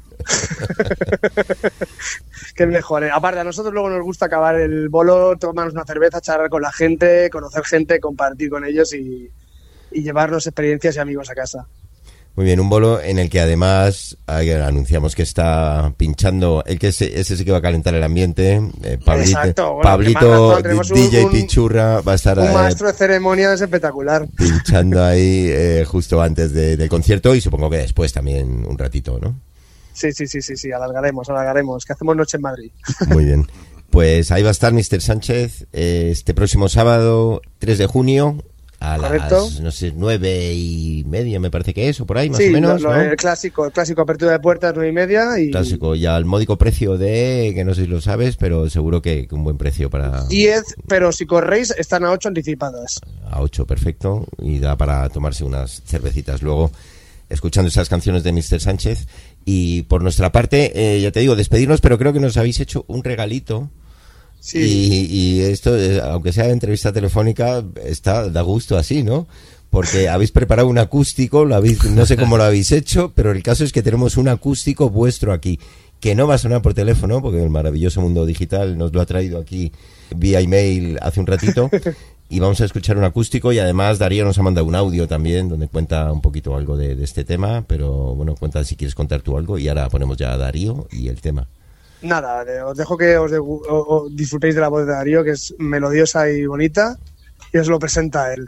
Que es mejor. ¿eh? Aparte, a nosotros luego nos gusta acabar el bolo, tomarnos una cerveza, charlar con la gente, conocer gente, compartir con ellos y... y llevarnos experiencias y amigos a casa. Muy bien, un bolo en el que además eh, anunciamos que está pinchando, el que ese, ese sí que va a calentar el ambiente, eh, Pablito, Exacto, bueno, Pablito D J un, Pichurra va a estar un eh, maestro de ceremonias espectacular. Pinchando ahí eh, justo antes de, del concierto y supongo que después también un ratito, ¿no? Sí, sí, sí, sí, sí, alargaremos, alargaremos, que hacemos noche en Madrid. Muy bien, pues ahí va a estar míster Sánchez eh, este próximo sábado, tres de junio, a ¿correcto? Las, no sé, nueve y media me parece que es, o por ahí, más sí, o menos, lo, lo, ¿no? el clásico, el clásico apertura de puertas, nueve y media y... Clásico, y al módico precio de, que no sé si lo sabes, pero seguro que, que un buen precio para... diez, pero si corréis están a ocho anticipadas. A ocho, perfecto, y da para tomarse unas cervecitas luego, escuchando esas canciones de míster Sánchez. Y por nuestra parte, eh, ya te digo, despedirnos, pero creo que nos habéis hecho un regalito. Sí. Y, y esto, eh, aunque sea de entrevista telefónica, está da gusto así, ¿no? Porque habéis preparado un acústico, lo habéis, no sé cómo lo habéis hecho, pero el caso es que tenemos un acústico vuestro aquí, que no va a sonar por teléfono, porque el maravilloso mundo digital nos lo ha traído aquí vía email hace un ratito, y vamos a escuchar un acústico, y además Darío nos ha mandado un audio también, donde cuenta un poquito algo de, de este tema, pero bueno, cuenta si quieres contar tú algo, y ahora ponemos ya a Darío y el tema. Nada, os dejo que os, de, o, o disfrutéis de la voz de Darío, que es melodiosa y bonita, y os lo presenta él.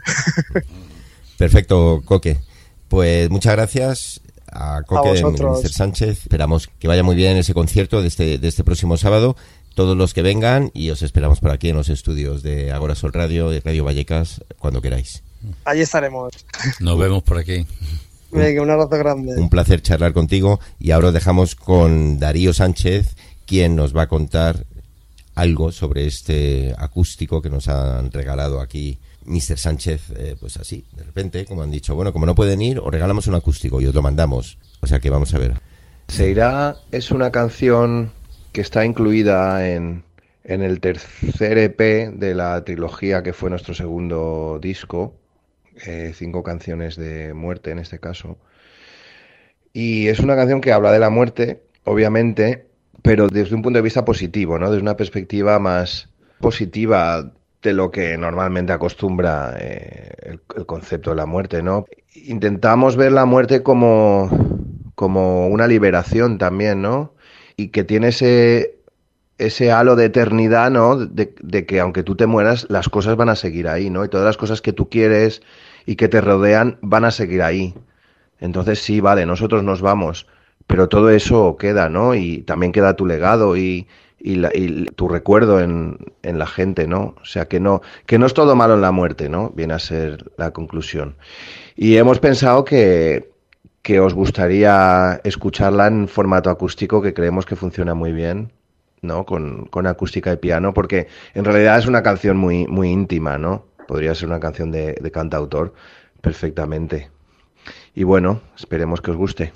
Perfecto, Coque. Pues muchas gracias a Coque, de míster Sánchez. Esperamos que vaya muy bien ese concierto de este, de este próximo sábado. Todos los que vengan, y os esperamos por aquí en los estudios de Agora Sol Radio, de Radio Vallecas, cuando queráis. Allí estaremos. Nos vemos por aquí. Venga, un abrazo grande. Un placer charlar contigo, y ahora os dejamos con Darío Sánchez, quien nos va a contar algo sobre este acústico que nos han regalado aquí míster Sánchez, eh, pues así, de repente, como han dicho, bueno, como no pueden ir, os regalamos un acústico y os lo mandamos. O sea que vamos a ver. Se irá es una canción que está incluida en, en el tercer E P de la trilogía que fue nuestro segundo disco, eh, cinco canciones de muerte en este caso. Y es una canción que habla de la muerte, obviamente, pero desde un punto de vista positivo, ¿no? Desde una perspectiva más, positiva de lo que normalmente acostumbra eh, el, el concepto de la muerte, ¿no? Intentamos ver la muerte como, como una liberación también, ¿no? Y que tiene ese, ese halo de eternidad, ¿no? De, de que aunque tú te mueras, las cosas van a seguir ahí, ¿no? Y todas las cosas que tú quieres y que te rodean van a seguir ahí. Entonces sí, vale, nosotros nos vamos, pero todo eso queda, ¿no? Y también queda tu legado y, y, la, y tu recuerdo en, en la gente, ¿no? O sea, que no, que no es todo malo en la muerte, ¿no? Viene a ser la conclusión. Y hemos pensado que, que os gustaría escucharla en formato acústico, que creemos que funciona muy bien, ¿no? Con, con acústica y piano, porque en realidad es una canción muy, muy íntima, ¿no? Podría ser una canción de, de cantautor perfectamente. Y bueno, esperemos que os guste.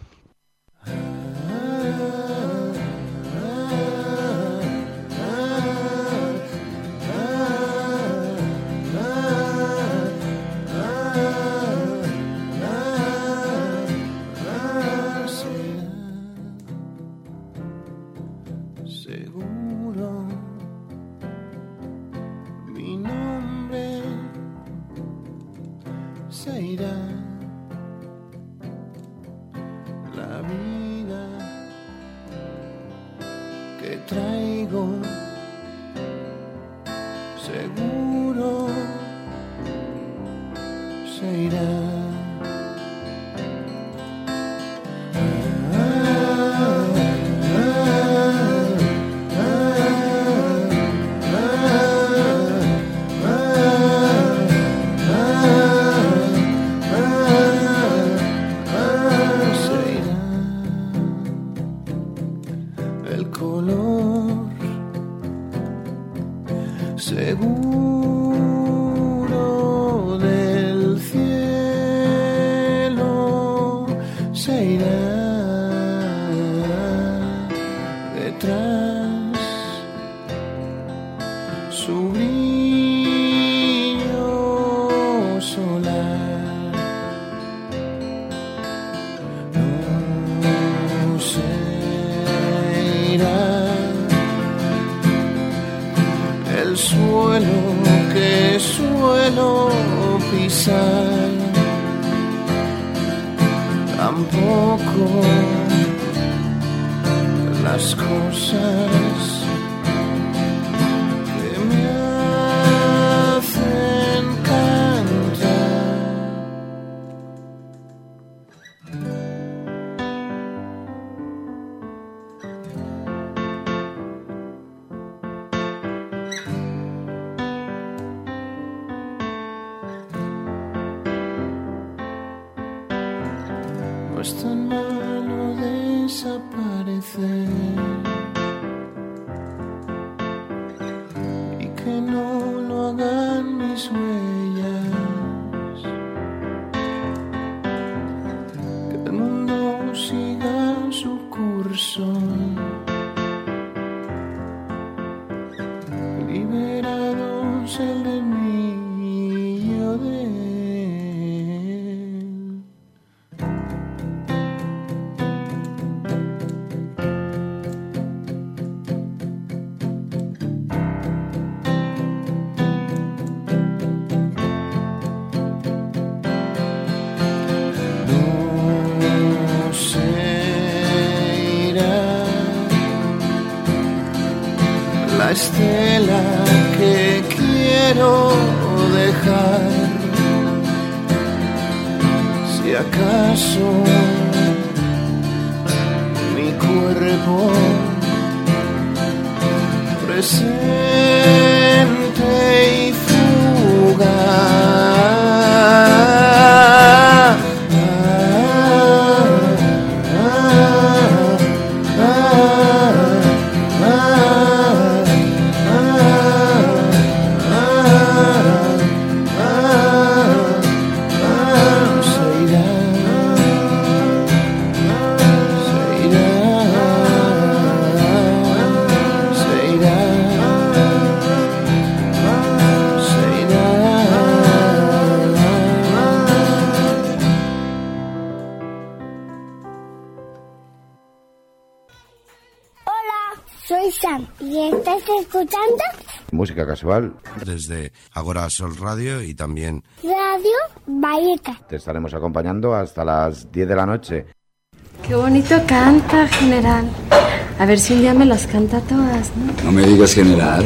Seguro mi nombre se irá. La vida que traigo seguro se irá. Seguro del cielo se irá detrás su brillo solar. No se irá el suelo que suelo pisar, tampoco las cosas que me hacen cantar. No es tan malo desaparecer y que no lo hagan mis huellas, que el mundo siga su curso, liberados el de mí y yo de él. La estela que quiero dejar, si acaso mi cuerpo presente y fugaz. Soy Sam y estás escuchando Música Casual desde Agora Sol Radio y también Radio Vallecas. Te estaremos acompañando hasta las diez de la noche. Qué bonito canta, general. A ver si un día me las canta todas, ¿no? No me digas general.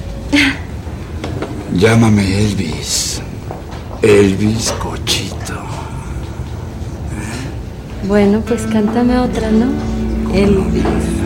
Llámame Elvis. Elvis Cochito. Bueno, pues cántame otra, ¿no? Elvis.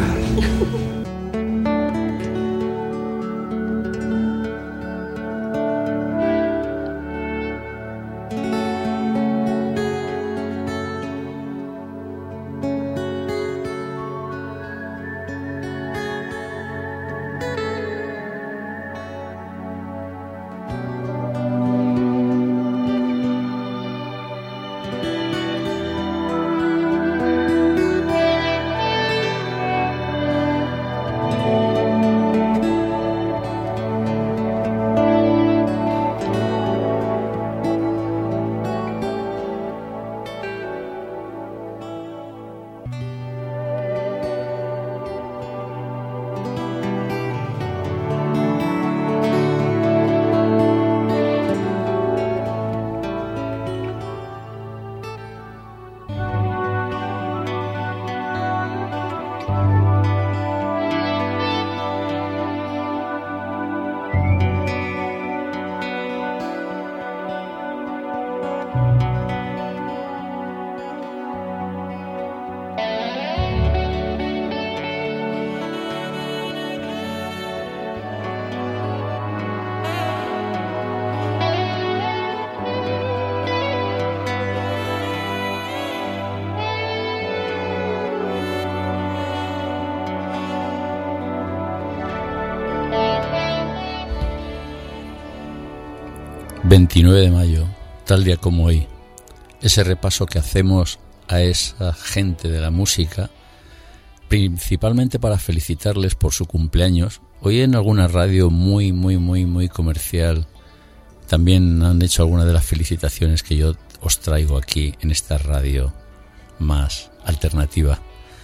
veintinueve de mayo, tal día como hoy, ese repaso que hacemos a esa gente de la música, principalmente para felicitarles por su cumpleaños. Hoy en alguna radio muy, muy, muy, muy comercial también han hecho algunas de las felicitaciones que yo os traigo aquí en esta radio más alternativa.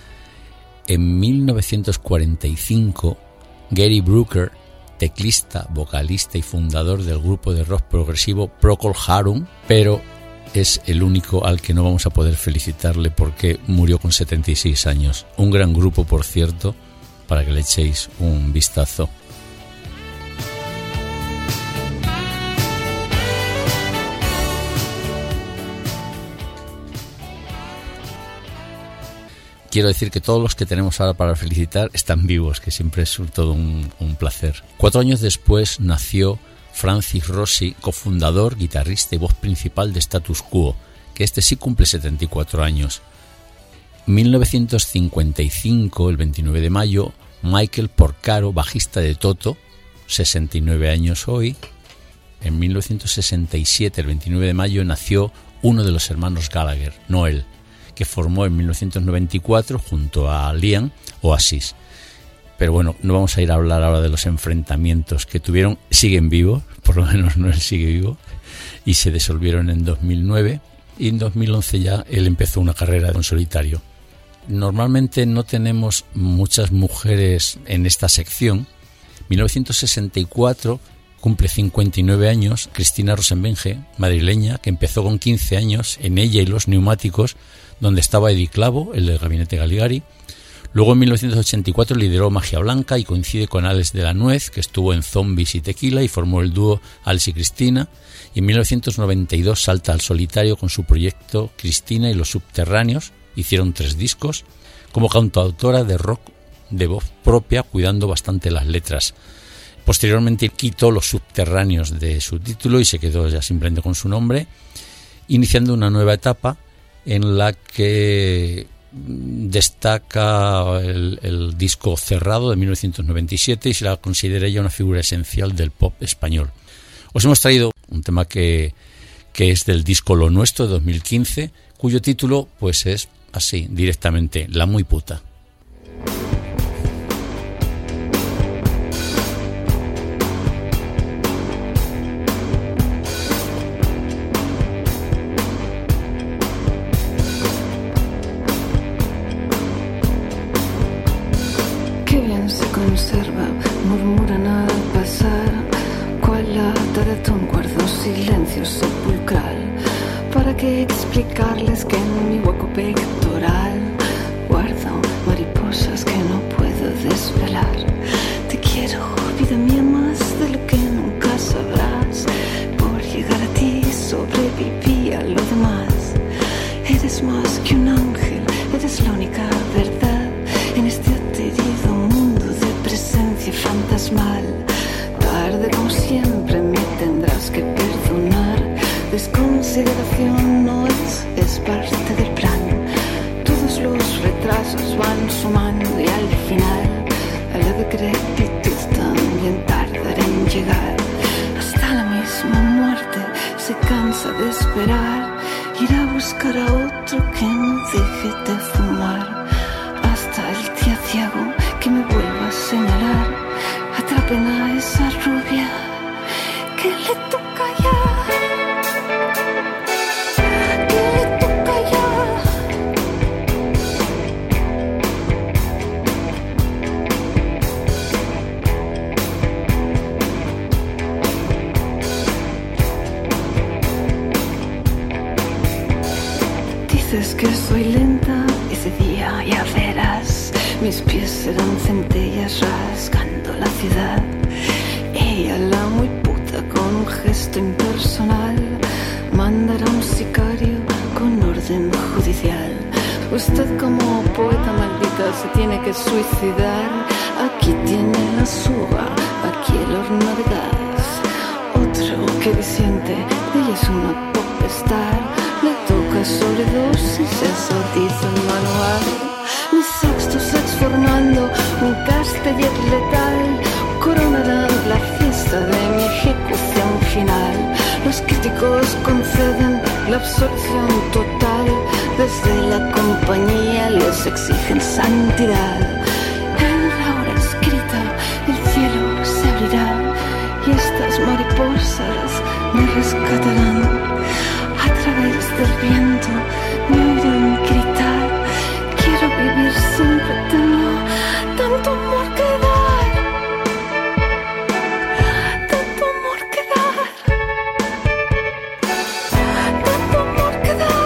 En mil novecientos cuarenta y cinco, Gary Brooker, teclista, vocalista y fundador del grupo de rock progresivo Procol Harum, pero es el único al que no vamos a poder felicitarle porque murió con setenta y seis años. Un gran grupo, por cierto, para que le echéis un vistazo. Quiero decir que todos los que tenemos ahora para felicitar están vivos, que siempre es todo un, un placer. Cuatro años después nació Francis Rossi, cofundador, guitarrista y voz principal de Status Quo, que este sí cumple setenta y cuatro años. mil novecientos cincuenta y cinco, el veintinueve de mayo, Michael Porcaro, bajista de Toto, sesenta y nueve años hoy. En mil novecientos sesenta y siete, el veintinueve de mayo, nació uno de los hermanos Gallagher, Noel, que formó en mil novecientos noventa y cuatro junto a Liam Oasis. Pero bueno, no vamos a ir a hablar ahora de los enfrentamientos que tuvieron. Siguen vivos, por lo menos Noel sigue vivo, y se disolvieron en dos mil nueve, y en dos mil once ya él empezó una carrera en solitario. Normalmente no tenemos muchas mujeres en esta sección. mil novecientos sesenta y cuatro cumple cincuenta y nueve años Cristina Rosenbenge, madrileña, que empezó con quince años en Ella y los Neumáticos, donde estaba Eddie Clavo, el del Gabinete Galigari. Luego en mil novecientos ochenta y cuatro lideró Magia Blanca y coincide con Alex de la Nuez, que estuvo en Zombies y Tequila y formó el dúo Alex y Cristina. Y en mil novecientos noventa y dos salta al solitario con su proyecto Cristina y los Subterráneos. Hicieron tres discos como cantautora de rock de voz propia, cuidando bastante las letras. Posteriormente quitó Los Subterráneos de su título y se quedó ya simplemente con su nombre, iniciando una nueva etapa en la que destaca el, el disco Cerrado de mil novecientos noventa y siete y se la considera ya una figura esencial del pop español. Os hemos traído un tema que, que es del disco Lo Nuestro de dos mil quince, cuyo título pues es así, directamente, La Muy Puta. Qué bien se conserva, murmuran al pasar. silencio sepulcral. ¿Para qué explicarles que en mi hueco pectoral guardo mariposas que no puedo desvelar? Te quiero, vida mía, más de lo que nunca sabrás. Por llegar a ti sobreviví a lo demás. Eres más que un ángel, eres la única verdad en este aterido mundo de presencia fantasmal. Tarde como siempre me tendrás que perdonar. Desconsideración no es, es parte del plan. Todos los retrasos van sumando y al final a la decrepitud también tardará en llegar. Hasta la misma muerte se cansa de esperar. Irá a buscar a otro que no deje de fumar. Hasta el día ciego que me vuelva a señalar. Atrapen a esa rubia que le toca ya. Dices que soy lenta, ese día ya verás. Mis pies serán centellas rasgando la ciudad. Ella, la muy puta, con un gesto impersonal, mandará un sicario con orden judicial. Usted como poeta maldita se tiene que suicidar. Aquí tiene la suba, aquí el horno de gas. Otro que disiente, ella es una popstar. Le toca sobredosis, eso dice el manual. Mis sexto sex formando un castellet letal coronarán la fiesta de mi ejecución final. Los críticos conceden la absorción total. Desde la compañía les exigen santidad. En la hora escrita el cielo se abrirá y estas mariposas me rescatarán. A través del viento me oirán gritar. Quiero vivir siempre, tengo tanto amor que dar. Tanto amor que dar. Tanto amor que dar.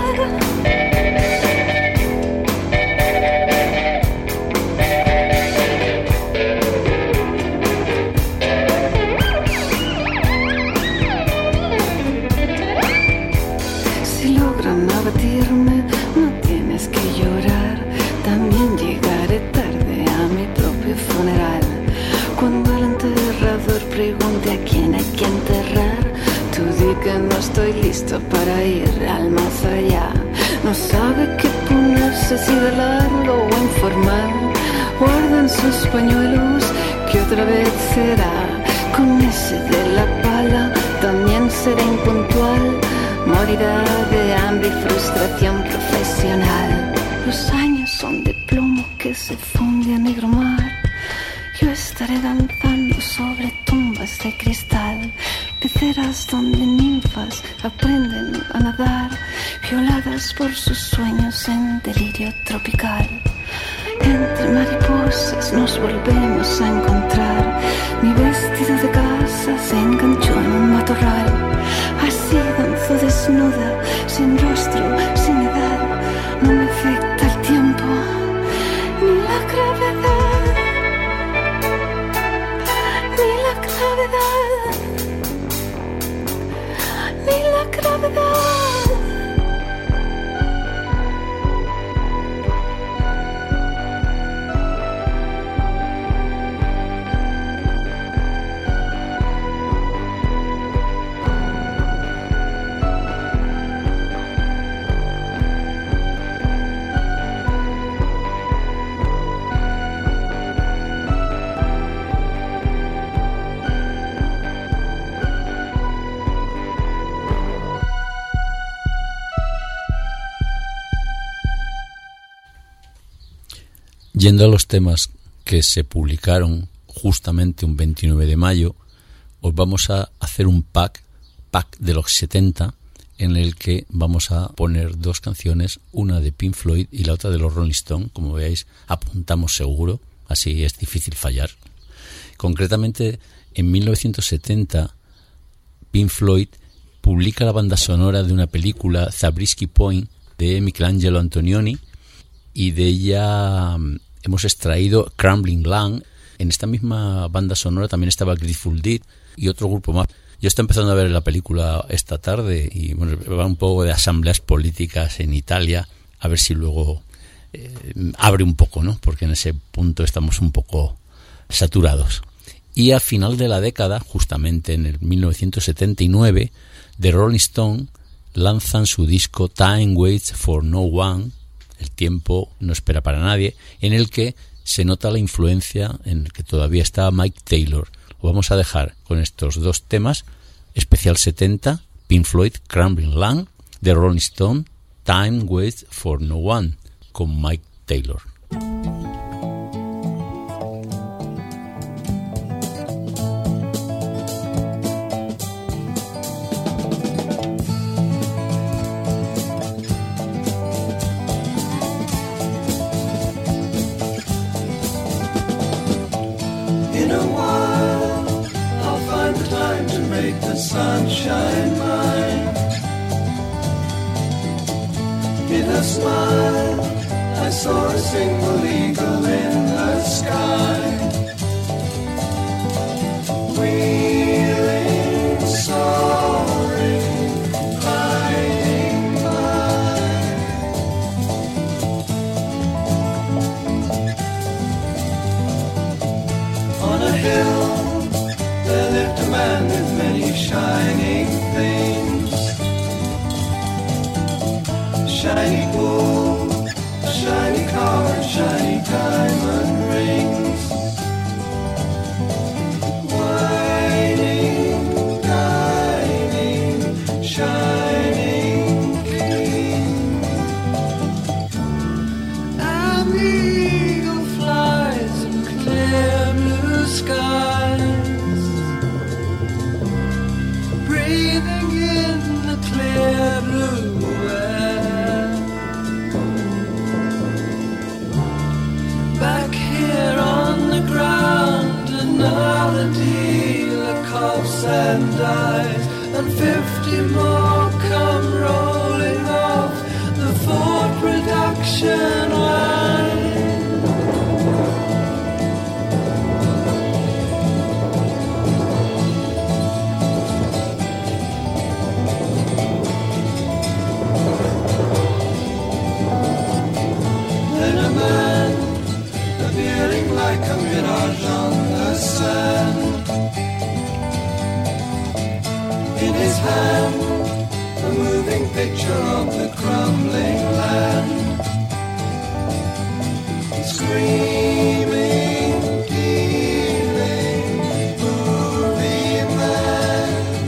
Si logran abatirme, no tienes que llorar. También llegaré tarde a mi propio funeral. Cuando el enterrador pregunte a quién hay que enterrar, tú di que no estoy listo para ir al más allá. No sabe qué ponerse, si de largo o informal. Guardan sus pañuelos, que otra vez será. Con ese de la pala también será impuntual. Morirá de hambre y frustración profesional. Los años son de plomo que se funde a negro mar. Yo estaré danzando sobre tumbas de cristal, peceras donde ninfas aprenden a nadar, violadas por sus sueños en delirio tropical. Entre mariposas nos volvemos a encontrar. Mi vestido de casa se enganchó en un matorral. Así danzo desnuda, sin rostro, sin edad. No me afecta el tiempo ni la gravedad, ni la gravedad, ni la gravedad. Yendo a los temas que se publicaron justamente un veintinueve de mayo, os vamos a hacer un pack, pack de los setenta, en el que vamos a poner dos canciones, una de Pink Floyd y la otra de los Rolling Stones. Como veáis, apuntamos seguro, así es difícil fallar. Concretamente, en mil novecientos setenta, Pink Floyd publica la banda sonora de una película, Zabriskie Point, de Michelangelo Antonioni, y de ella hemos extraído Crumbling Land. En esta misma banda sonora también estaba Grateful Dead y otro grupo más. Yo estoy empezando a ver la película esta tarde y bueno, va un poco de asambleas políticas en Italia, a ver si luego eh, abre un poco, ¿no? Porque en ese punto estamos un poco saturados. Y a final de la década, justamente en el mil novecientos setenta y nueve, The Rolling Stones lanzan su disco Time Waits for No One, el tiempo no espera para nadie, en el que se nota la influencia en el que todavía está Mike Taylor. Lo vamos a dejar con estos dos temas, especial setenta, Pink Floyd, Crumbling Land, The Rolling Stone, Time Waits for No One, con Mike Taylor. Sunshine mine. In a smile, I saw a single eagle in the sky, wheeling, soaring, gliding by. On a hill, there lived a man with many shining things. Shiny pool, a shiny car, and shiny diamond rings. Whining, guiding, shining king. And the eagle flies in clear blue skies, breathing in the clear blue air. Back here on the ground, another dealer coughs and dies, and fifty more come rolling off the Ford production line. Like a mirage on the sand, in his hand a moving picture of the crumbling land, screaming, healing, movie man.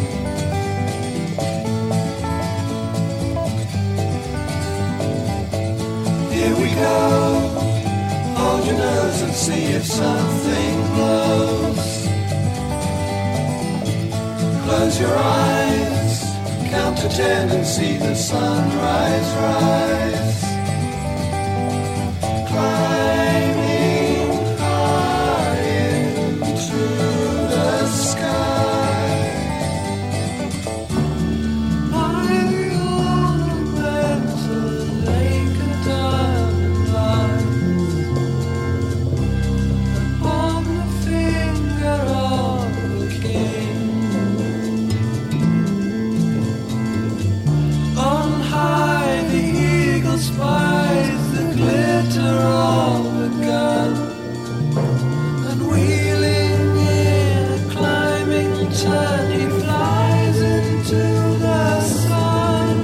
Here we go. Hold your nose and see if something blows. Close your eyes, count to ten and see the sunrise rise. Climbing high into the sky. By the ornamental lake of diamond light, on the finger of the king. On high the eagle spies the glitter of a gun, and wheeling in a climbing turn he flies into the sun.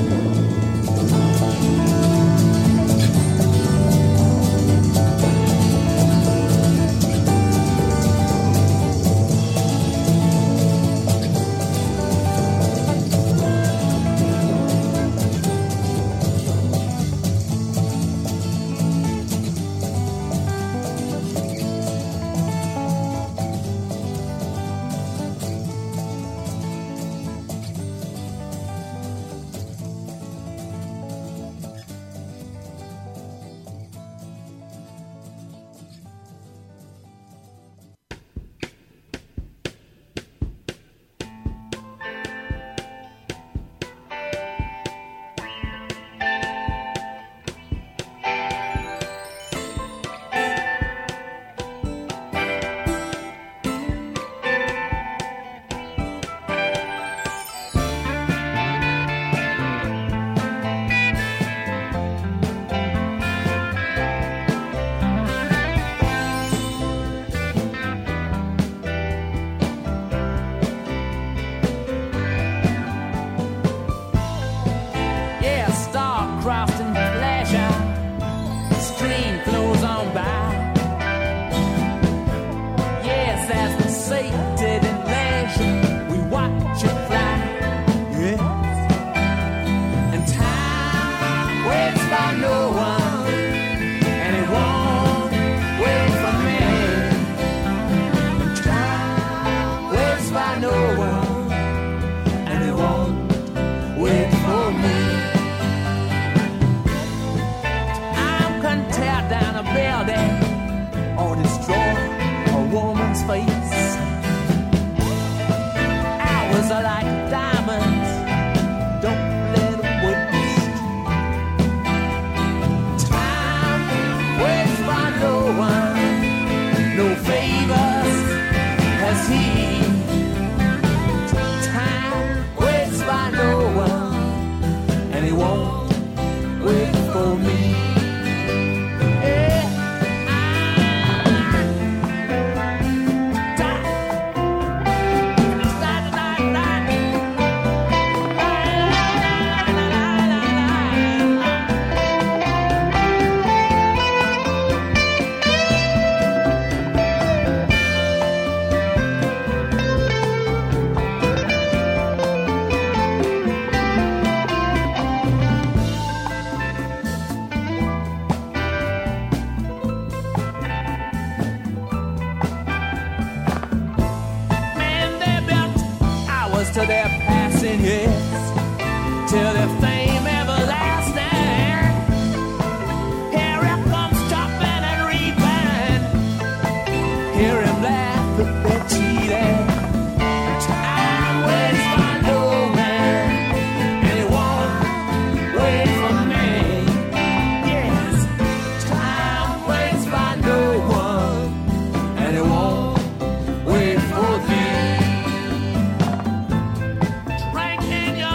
by no one, and it won't wait for me. I'm gonna tear down a building or destroy a woman's face. Hours are like diamonds, don't let them waste. Time waits by no one, no favors has he. Time waits by no one, and he won't wait for me. To their passing years, till their fame everlasting. Hear him come stopping and reaping, hear him laugh at their cheating. Time waits for no man, and it won't wait for me. Yes, time waits for no one, and it won't wait for thee. In your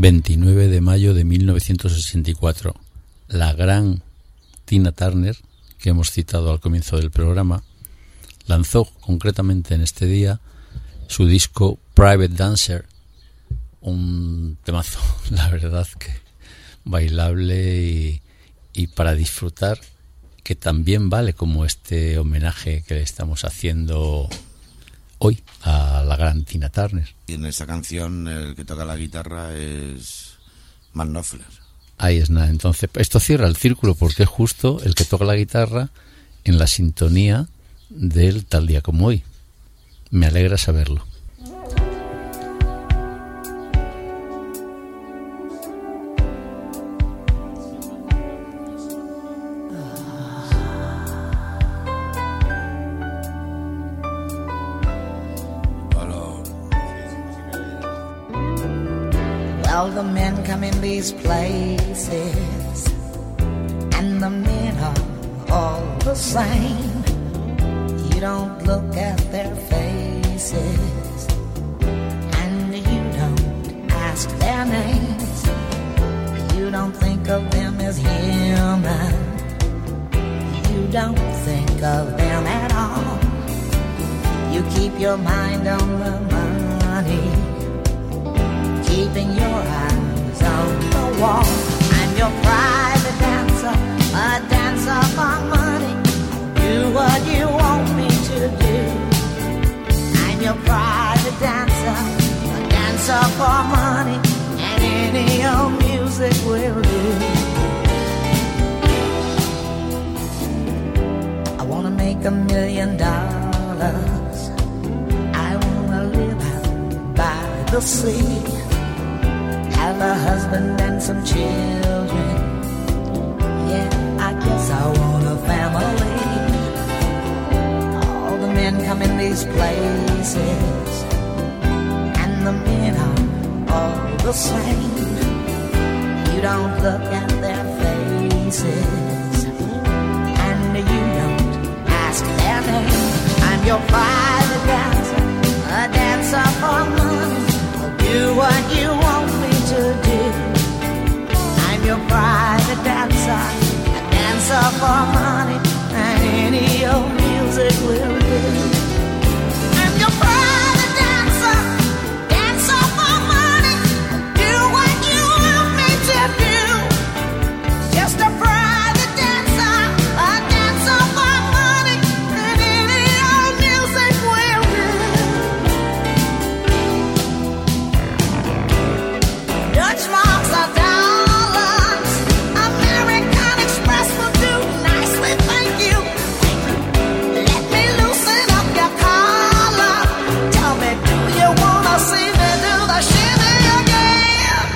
veintinueve de mayo de mil novecientos sesenta y cuatro, la gran Tina Turner, que hemos citado al comienzo del programa, lanzó concretamente en este día su disco Private Dancer, un temazo, la verdad, que bailable y, y para disfrutar, que también vale como este homenaje que le estamos haciendo hoy a la gran Tina Turner. Y en esta canción el que toca la guitarra es Mark Knopfler. Ahí es nada. Entonces, esto cierra el círculo porque es justo el que toca la guitarra en la sintonía del Tal día como hoy. Me alegra saberlo. Well, the men come in these places, and the men are all the same. You don't look at their faces, and you don't ask their names. You don't think of them as human. You don't think of them at all. You keep your mind on the money, keeping your eyes on the wall. I'm your private dancer, a dancer for money. Do what you want me to do. I'm your private dancer, a dancer for money, and any old music will do. I wanna make a million dollars. I wanna live out by the sea, have a husband and some children. Yeah, I guess I want a family. All the men come in these places, and the men are all the same. You don't look at their faces, and you don't ask their name. I'm your private dancer, a dancer for money. Do what you want me to do. I'm your private dancer, a dancer for money, and any old music will do. I'm your private dancer, dancer for money. Do what you want me to do. Just a private dancer, a dancer for money, and any old music will do. Dutch marks are dollars, American Express will do nicely, thank you. Let me loosen up your collar. Tell me, do you wanna see me do the shimmy again?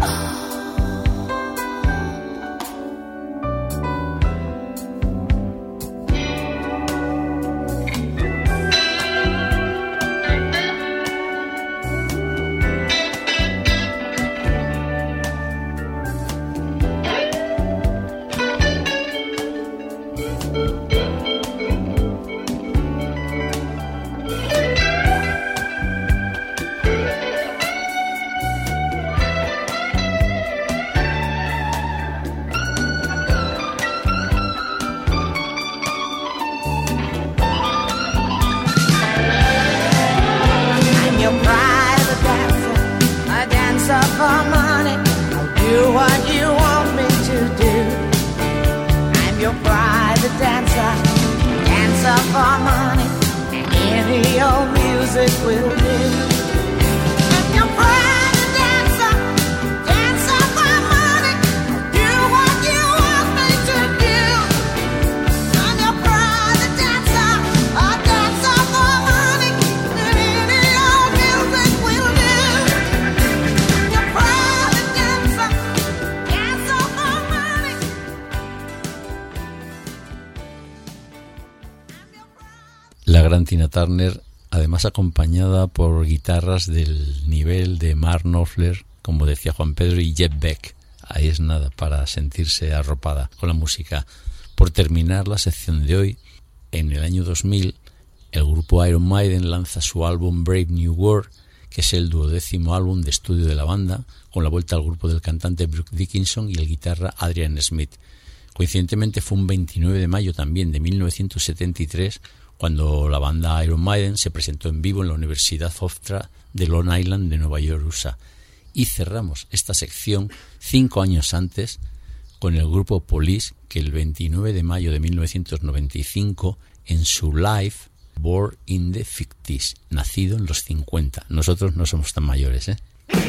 I'm your private dancer, a dancer for money. I'll do what you want me to do. I'm your private dancer, dancer for money, and any old music will do. I'm your private dancer, dancer for money. I'll do what you want me to do. I'm your private dancer, a dancer for money, and any old music will do. I'm your private dancer, dancer for money. La gran Tina Turner, además acompañada por guitarras del nivel de Mark Knopfler, como decía Juan Pedro, y Jeff Beck. Ahí es nada para sentirse arropada con la música. Por terminar la sección de hoy, en el año dos mil, el grupo Iron Maiden lanza su álbum Brave New World, que es el duodécimo álbum de estudio de la banda, con la vuelta al grupo del cantante Bruce Dickinson y el guitarra Adrian Smith. Coincidentemente fue un veintinueve de mayo también de mil novecientos setenta y tres cuando la banda Iron Maiden se presentó en vivo en la Universidad Hofstra de Long Island de Nueva York, U S A. Y cerramos esta sección cinco años antes con el grupo Police, que el veintinueve de mayo de mil novecientos noventa y cinco en su live Born in the cincuentas, nacido en los cincuenta. Nosotros no somos tan mayores, ¿eh?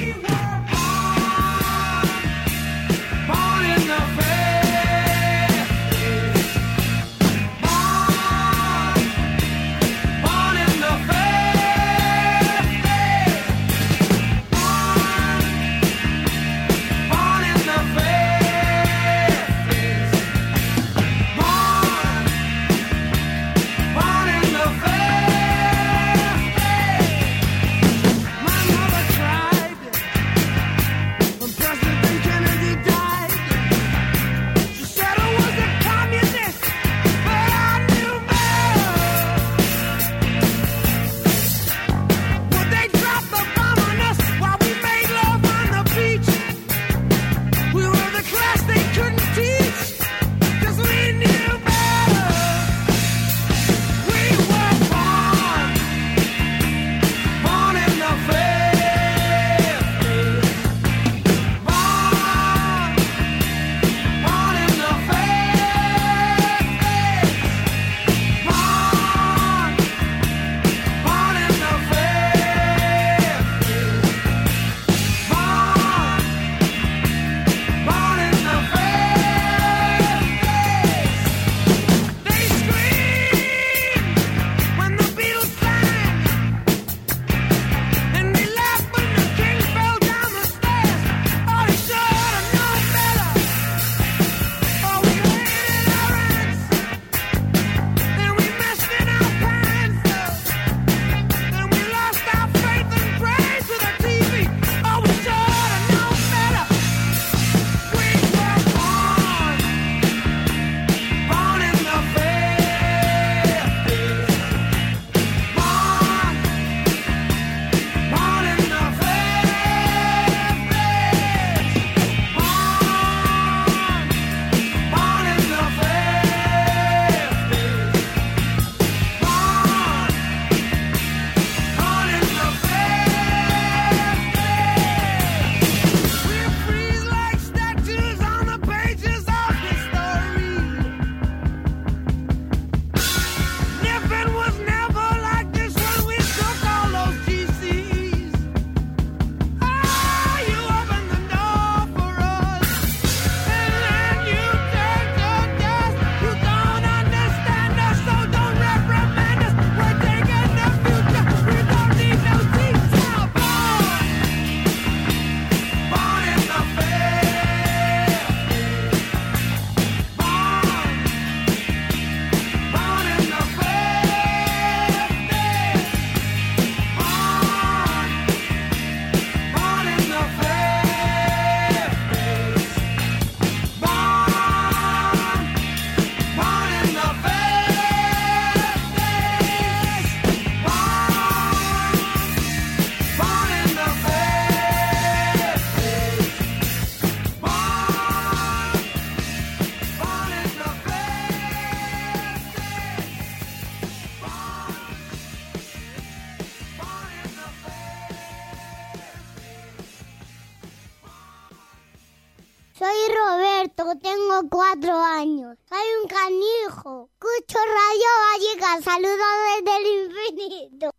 Soy Roberto, tengo cuatro años. Soy un canijo. Escucho Radio Vallecas. Saludos desde el infinito.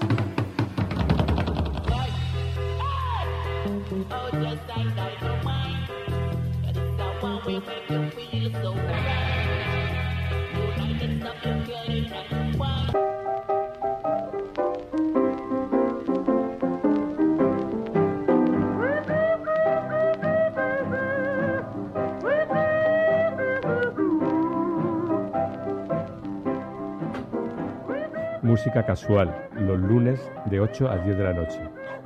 Música casual, los lunes de ocho a diez de la noche.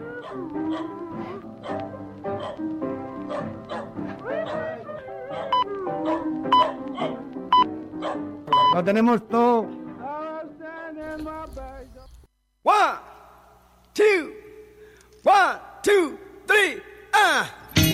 Lo tenemos todo. One, two, One, two, three, ah.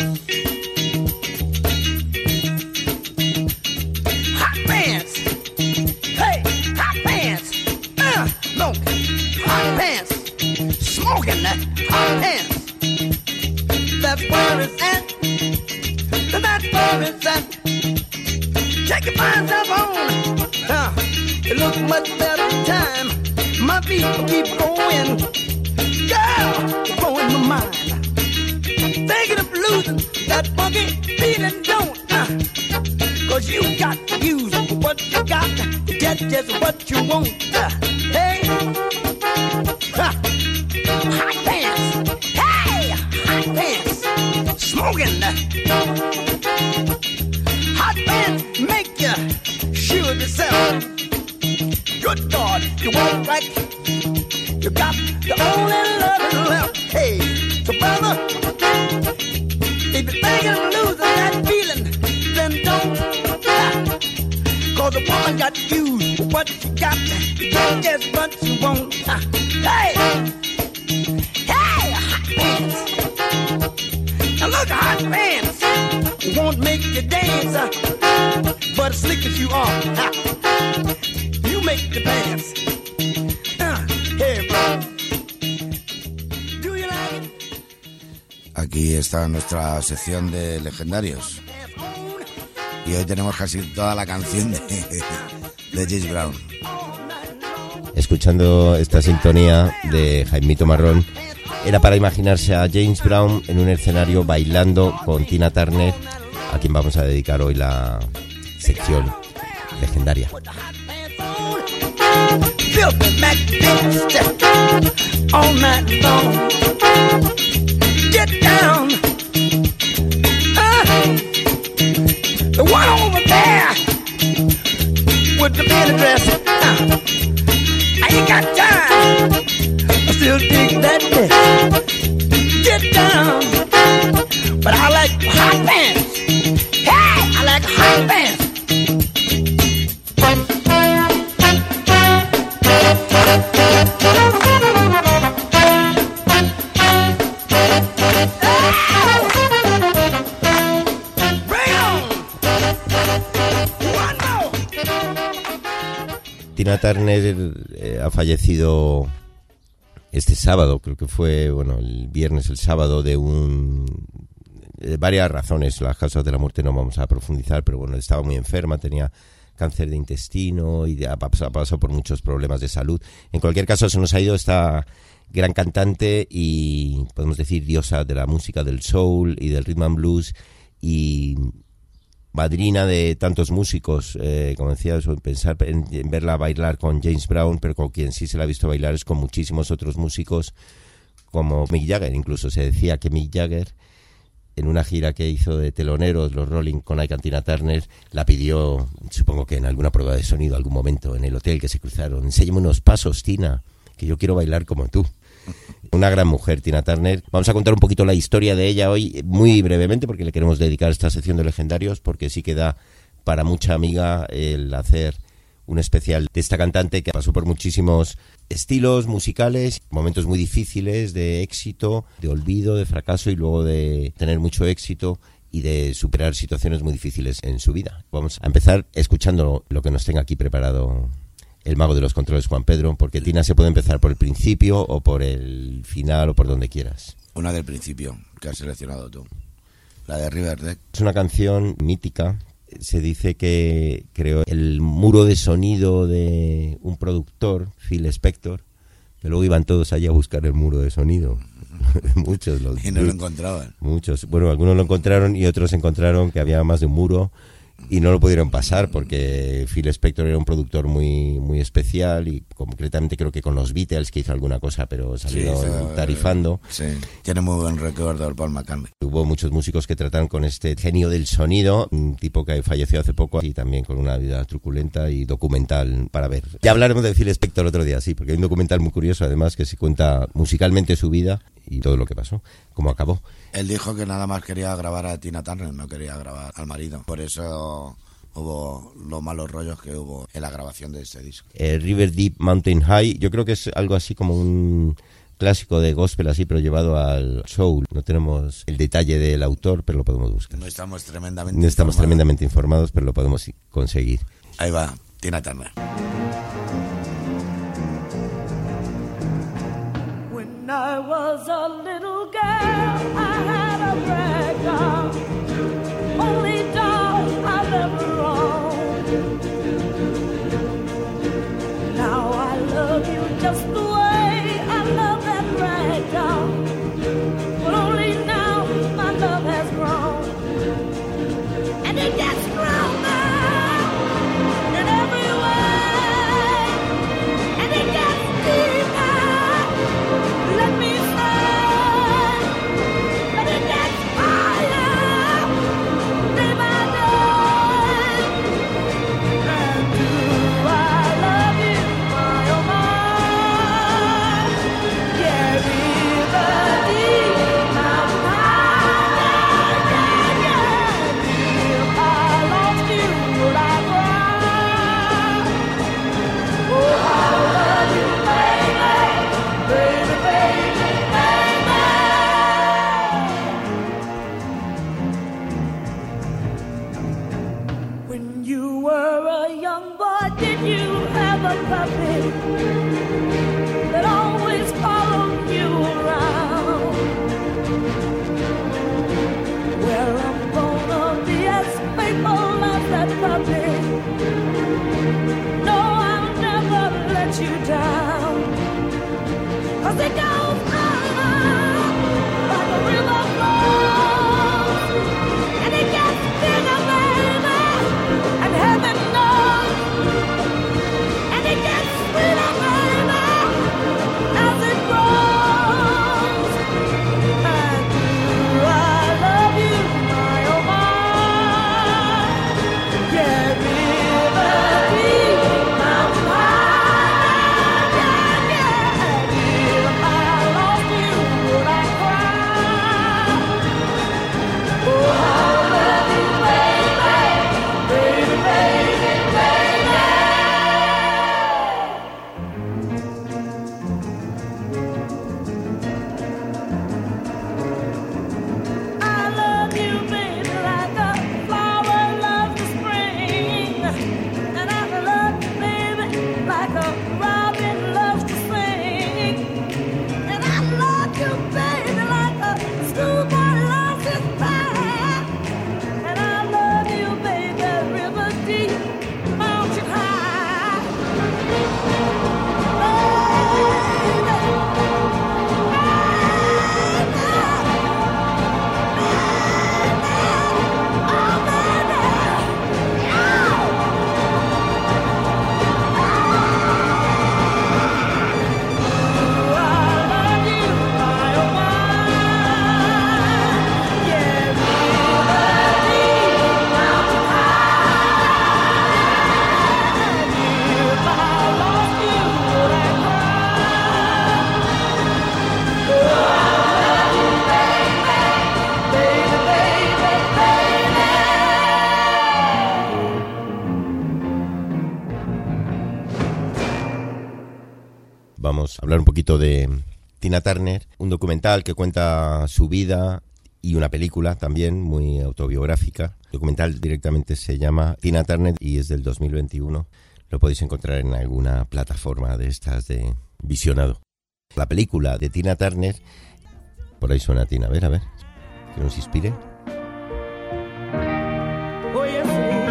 Hot pants. Hey, hot pants. Uh, look, hot pants. Smoking that hot pants. That's where it's at. That's where it's at. Take your mind up on. Uh, it looks much better time. My feet will keep going. Girl, you're blowing my mind. Thinking of losing that funky feeling, don't uh, cause you got to use what you got to get just what you want. Uh, hey, uh, hot pants. Hey, hot pants. Smoking. Hot pants make you sure yourself. Good God, you walk right. You got the only love left. Hey, so brother, if you're thinking of losing that feeling, then don't. Uh, Cause the woman got to use what you got to get just what you want. Uh, hey, hey, hot pants. Now look, hot pants won't make you dance, uh, but as slick as you are, uh, you make the pants. Uh, hey, bro. Do you like it? Aquí está nuestra sección de legendarios. Y hoy tenemos casi toda la canción de, de James Brown. Escuchando esta sintonía de Jaimito Marrón, era para imaginarse a James Brown en un escenario bailando con Tina Turner, a quien vamos a dedicar hoy la sección legendaria. Filthy Mac all night long. Get down. Uh, the one over there with the mini dress. Uh, I ain't got time. I still dig that dress. Get down. But I like hot pants. Hey, I like hot pants. Tina Turner eh, ha fallecido este sábado, creo que fue, bueno, el viernes, el sábado, de un de varias razones. Las causas de la muerte no vamos a profundizar, pero bueno, estaba muy enferma, tenía cáncer de intestino y ha pasado, ha pasado por muchos problemas de salud. En cualquier caso, se nos ha ido esta gran cantante y, podemos decir, diosa de la música del soul y del rhythm and blues, y madrina de tantos músicos. Eh, como decía, pensar en, en verla bailar con James Brown, pero con quien sí se la ha visto bailar es con muchísimos otros músicos, como Mick Jagger. Incluso se decía que Mick Jagger, en una gira que hizo de teloneros, los Rolling, con Ike and Tina Turner, la pidió, supongo que en alguna prueba de sonido, algún momento en el hotel que se cruzaron: enséñame unos pasos, Tina, que yo quiero bailar como tú. Una gran mujer, Tina Turner. Vamos a contar un poquito la historia de ella hoy, muy brevemente, porque le queremos dedicar esta sección de legendarios, porque sí que da para mucha amiga el hacer un especial de esta cantante que pasó por muchísimos estilos musicales, momentos muy difíciles de éxito, de olvido, de fracaso, y luego de tener mucho éxito y de superar situaciones muy difíciles en su vida. Vamos a empezar escuchando lo que nos tenga aquí preparado el mago de los controles, Juan Pedro, porque Tina se puede empezar por el principio o por el final o por donde quieras. Una del principio, que has seleccionado tú. La de Riverdale. Es una canción mítica. Se dice que creó el muro de sonido de un productor, Phil Spector, que luego iban todos allá a buscar el muro de sonido. Muchos los, y no lo encontraban. Muchos. Bueno, algunos lo encontraron y otros encontraron que había más de un muro y no lo pudieron pasar, porque Phil Spector era un productor muy muy especial, y concretamente creo que con los Beatles, que hizo alguna cosa, pero salió sí, tarifando. Sí, tiene muy buen recuerdo el Paul McCartney. Hubo muchos músicos que trataron con este genio del sonido, un tipo que falleció hace poco, y también con una vida truculenta y documental para ver. Ya hablaremos de Phil Spector otro día, sí, porque hay un documental muy curioso, además, que se cuenta musicalmente su vida y todo lo que pasó, cómo acabó. Él dijo que nada más quería grabar a Tina Turner, no quería grabar al marido. Por eso hubo los malos rollos que hubo en la grabación de ese disco. Eh, River Deep Mountain High, yo creo que es algo así como un clásico de gospel así, pero llevado al soul. No tenemos el detalle del autor, pero lo podemos buscar. No estamos tremendamente No estamos informados. tremendamente informados, pero lo podemos conseguir. Ahí va, Tina Turner. When I was a little girl, I had a rag doll, only doll I've ever owned. Now I love you just the way I love that rag doll, but only now my love has grown, and it gets stronger in every way, and it gets deeper. Let me say, but it gets higher day by day. And do I love you, my oh my? Yeah, river deep, mountain high, yeah, yeah, yeah. If I lost you, would I cry? Oh, I love you, baby, baby, baby, baby. When you were a young boy, did you have a puppy that always followed you around? Well, I'm gonna be as faithful as that puppy. No, I'll never let you down. 'Cause it goes on like a river flows, and it gets bigger, baby, and heaven knows, and it gets sweeter, baby, as it grows. And do I love you, my oh my? Yeah, river deep, mountain high, yeah, yeah. If I lost you, would I cry? Oh, I love you, baby, baby, baby, baby. I love you, baby, like a flower loves the spring, and I love you, baby, like a robin loves to sing, and I love you, baby, like a schoolboy loves his pie, and I love you, baby, river deep, mountain high. Vamos a hablar un poquito de Tina Turner, un documental que cuenta su vida y una película también muy autobiográfica. El documental directamente se llama Tina Turner y es del dos mil veintiuno. Lo podéis encontrar en alguna plataforma de estas de visionado. La película de Tina Turner, por ahí suena Tina, a ver, a ver, que nos inspire. Oh, yes,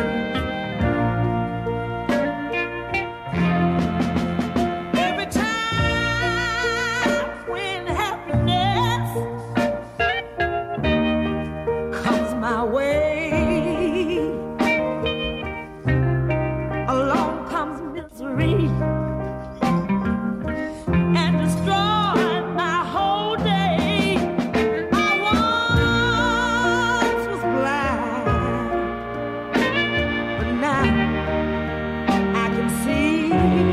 every time when happiness comes my way, along comes misery and destroys my whole day. I once was blind, but now I can see,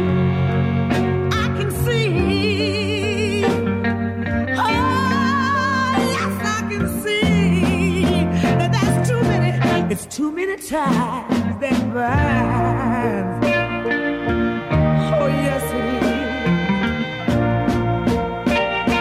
I can see. Oh, yes, I can see that there's too many, it's too many times that burns. Oh, yes, it is.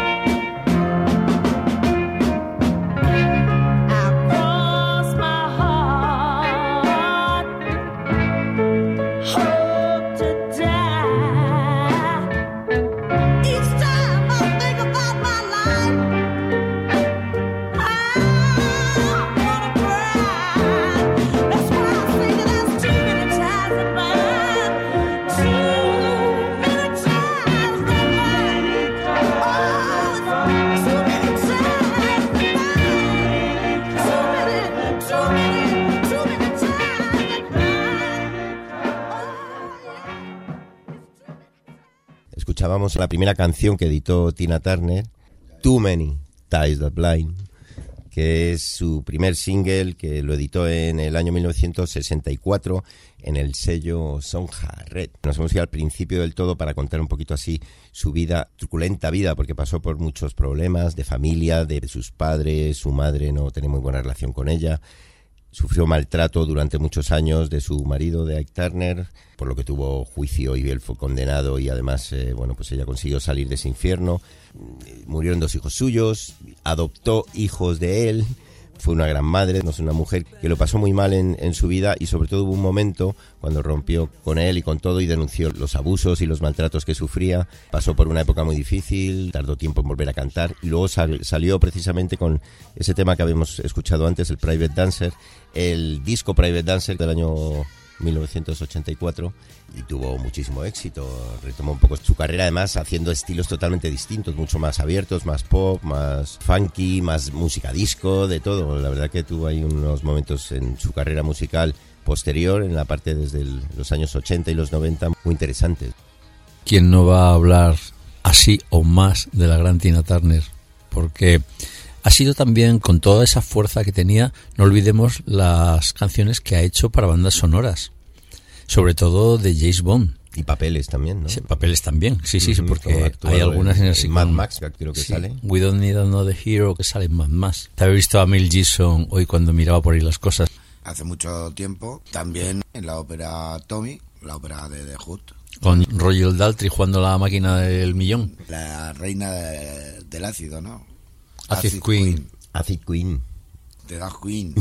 Escuchábamos la primera canción que editó Tina Turner, Too Many Ties That Blind, que es su primer single, que lo editó en el año mil novecientos sesenta y cuatro en el sello Sonja Red. Nos hemos ido al principio del todo para contar un poquito así su vida, truculenta vida, porque pasó por muchos problemas de familia, de sus padres, su madre no tenía muy buena relación con ella. Sufrió maltrato durante muchos años de su marido, de Ike Turner, por lo que tuvo juicio y él fue condenado y además, eh, bueno, pues ella consiguió salir de ese infierno. Murieron dos hijos suyos, adoptó hijos de él, fue una gran madre, no es una mujer que lo pasó muy mal en, en su vida y sobre todo hubo un momento cuando rompió con él y con todo y denunció los abusos y los maltratos que sufría. Pasó por una época muy difícil, tardó tiempo en volver a cantar y luego sal, salió precisamente con ese tema que habíamos escuchado antes, el Private Dancer, el disco Private Dancer del año mil novecientos ochenta y cuatro, y tuvo muchísimo éxito. Retomó un poco su carrera, además haciendo estilos totalmente distintos, mucho más abiertos, más pop, más funky, más música disco, de todo. La verdad que tuvo ahí unos momentos en su carrera musical posterior, en la parte desde el, los años ochenta y los noventa, muy interesantes. ¿Quién no va a hablar así o más de la gran Tina Turner? Porque ha sido también, con toda esa fuerza que tenía, no olvidemos las canciones que ha hecho para bandas sonoras, sobre todo de James Bond. Y papeles también, ¿no? Sí, papeles también, sí, sí, sí, Uh-huh, porque hay algunas en el en Mad Max, creo que sí, sale. We Don't Need Another Hero, que sale en Mad Max. Te había visto a Mel Gibson hoy cuando miraba por ahí las cosas. Hace mucho tiempo, también en la ópera Tommy, la ópera de The Hood. Con Roger Daltrey jugando la máquina del millón. La reina de, del ácido, ¿no? Acid, Acid Queen. Queen. Acid Queen. The Dark Queen.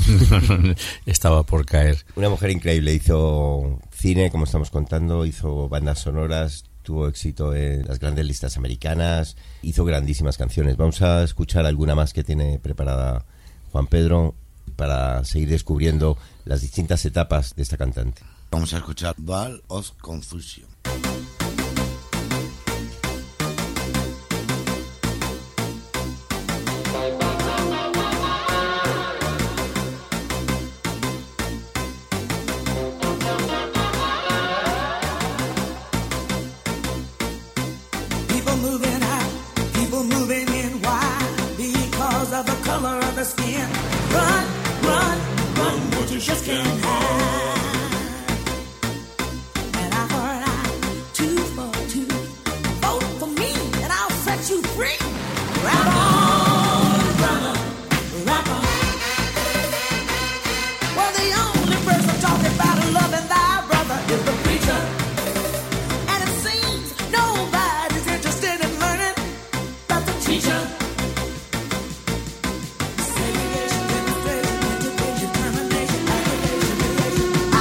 Estaba por caer. Una mujer increíble, hizo cine, como estamos contando, hizo bandas sonoras, tuvo éxito en las grandes listas americanas, hizo grandísimas canciones. Vamos a escuchar alguna más que tiene preparada Juan Pedro para seguir descubriendo las distintas etapas de esta cantante. Vamos a escuchar Ball of Confusion. People moving out, people moving in. Why? Because of the color of the skin. Run, run, run, but you just can't hide. And I heard I two for two. Vote for me, and I'll set you free. Rap on, brother, rap on. Well, the only person talking about loving thy brother is the preacher. And it seems nobody's interested in learning about the teacher. Segregation, integration, education, termination, aggravation, relation. I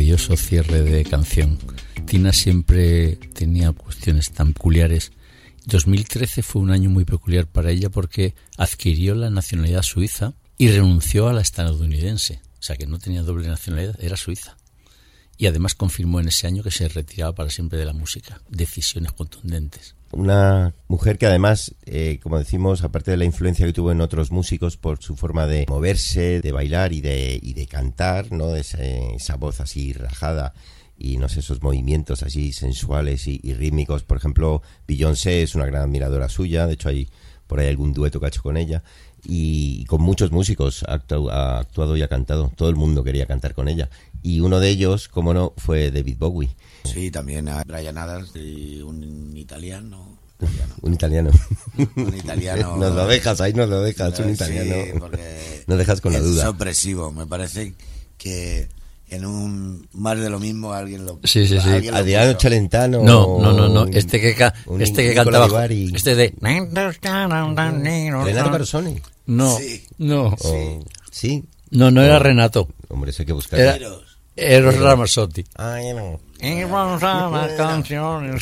maravilloso cierre de canción. Tina siempre tenía cuestiones tan peculiares. dos mil trece fue un año muy peculiar para ella porque adquirió la nacionalidad suiza y renunció a la estadounidense. O sea que no tenía doble nacionalidad, era suiza. Y además confirmó en ese año que se retiraba para siempre de la música. Decisiones contundentes. Una mujer que además, eh, como decimos, aparte de la influencia que tuvo en otros músicos por su forma de moverse, de bailar y de, y de cantar, ¿no? Esa, esa voz así rajada y no sé, esos movimientos así sensuales y, y rítmicos. Por ejemplo, Beyoncé es una gran admiradora suya, de hecho hay por ahí algún dueto que ha hecho con ella. Y con muchos músicos ha actuado, ha actuado y ha cantado. Todo el mundo quería cantar con ella. Y uno de ellos, como no, fue David Bowie. Sí, también a Bryan Adams y un italiano. italiano. Un italiano. Un italiano. Nos lo dejas, ahí nos lo dejas, un italiano. Sí, porque nos dejas con la duda. Es sorpresivo, me parece que en un más de lo mismo alguien lo sí sí sí Adriano Celentano. No, no, no, no, este que ca este que cantaba y... este de Renato Carosone. No, sí. no. Sí. ¿Sí? No, no era oh. Renato. Hombre, eso hay que buscar. Era Eros, Eros Ramazzotti. Ay, no. Y vamos a las canciones.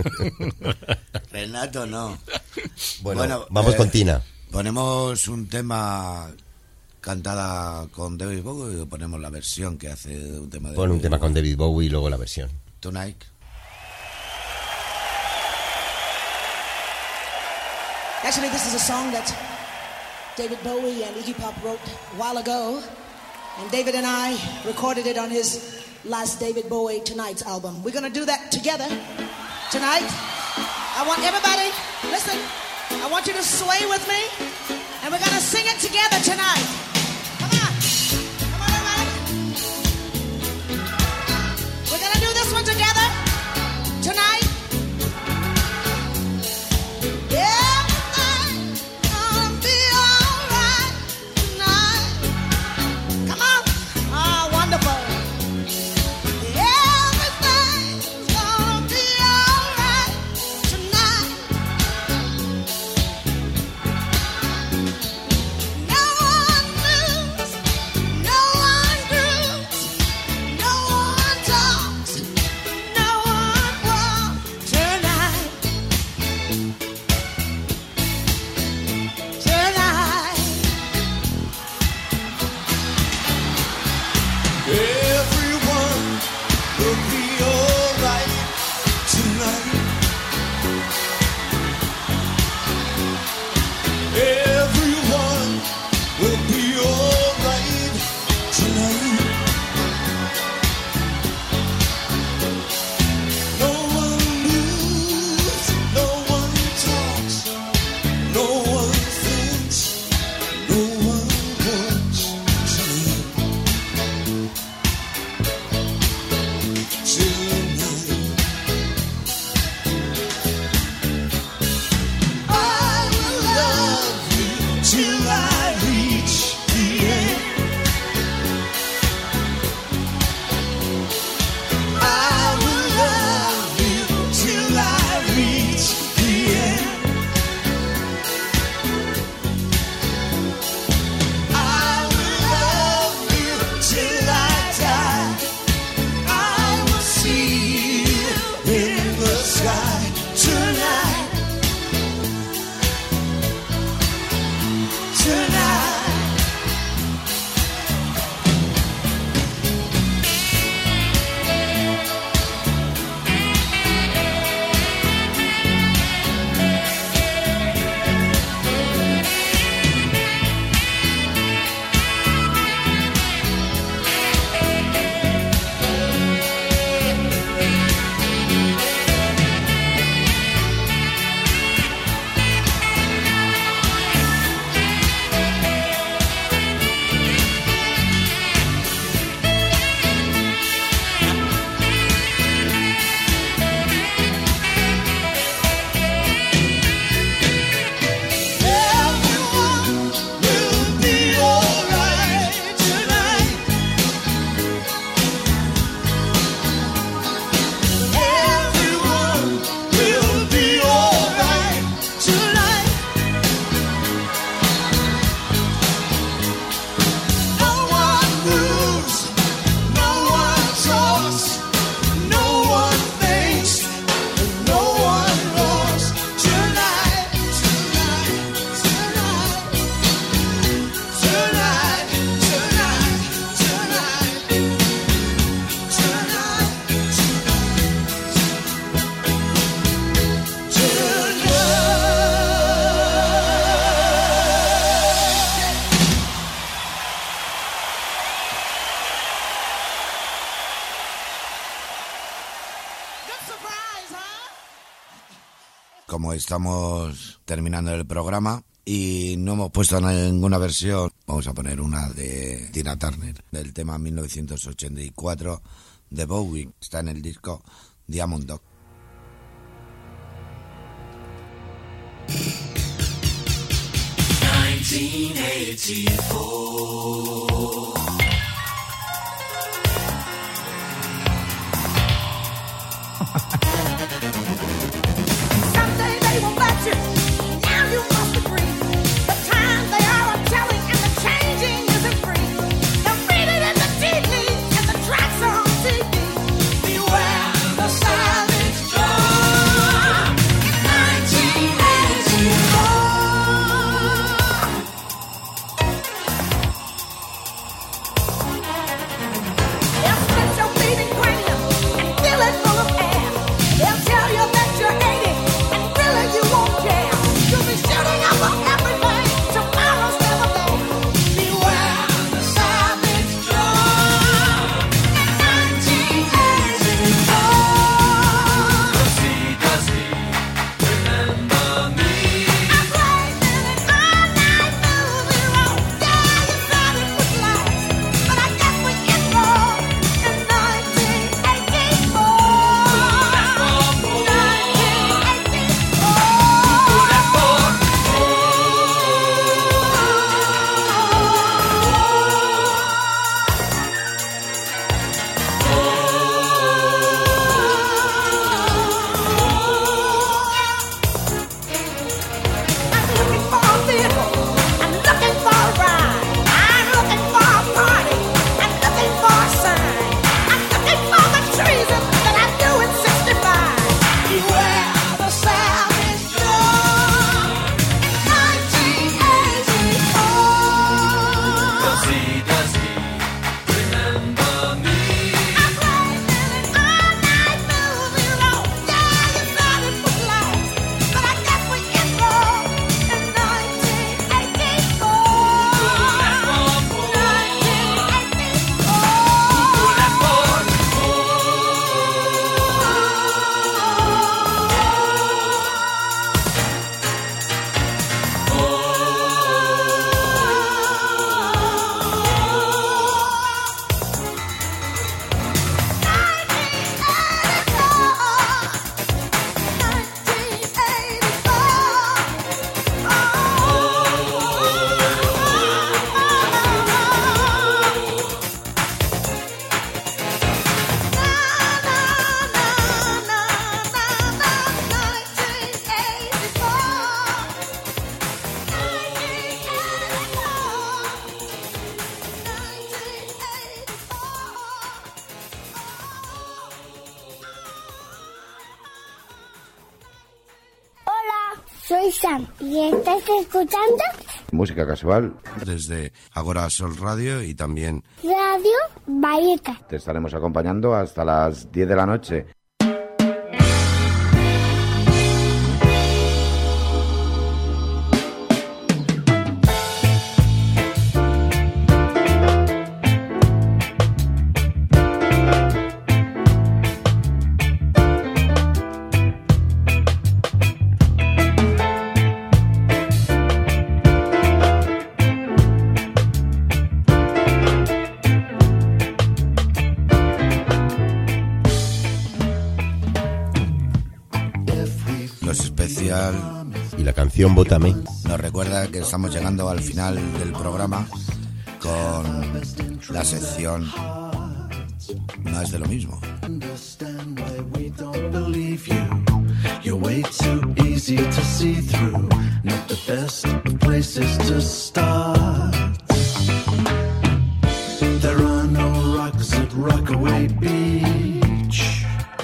Renato no. Bueno, bueno vamos eh, con Tina. Ponemos un tema cantada con David Bowie o ponemos la versión que hace de un tema de Pon un tema con David Bowie y luego la versión. Tonight. Actually, this is a song that David Bowie and Iggy Pop wrote a while ago, and David and I recorded it on his last David Bowie Tonight's album. We're going to do that together tonight. I want everybody, listen, I want you to sway with me, and we're going to sing it together tonight. Come on. Come on, everybody. We're going to do this one together tonight. Yeah. No one Como estamos terminando el programa y no hemos puesto ninguna versión, vamos a poner una de Tina Turner, del tema mil novecientos ochenta y cuatro de Bowie. Está en el disco Diamond Dog. nineteen eighty-four. Someday they will let you. Now you must agree. The time they are telling and the changing isn't free. They'll read it in the T V and the tracks are on T V. Beware the savage drum. nineteen eighty-four. They'll split your bleeding cranium and fill it full of air. They'll tell you that you're eighty and really you won't care. You'll be shooting up on everything. Tomorrow's never there. Beware the savage drum. In nineteen eighty-four. Does he, does he remember me? I played in an all-night movie role. Yeah, you thought it was lies, but I guess we get wrong. In nineteen eighty-four. Hola, soy Sam y estás escuchando Música casual desde Agora Sol Radio y también Radio Vallecas. te estaremos acompañando hasta las diez de la noche. Los especial Y la canción Bótame. nos recuerda que estamos llegando al final del programa con la sección No es de lo mismo. Understand why we don't believe you. You're way too easy to see through. Not the best of places to start. There are no rocks at Rockaway Beach.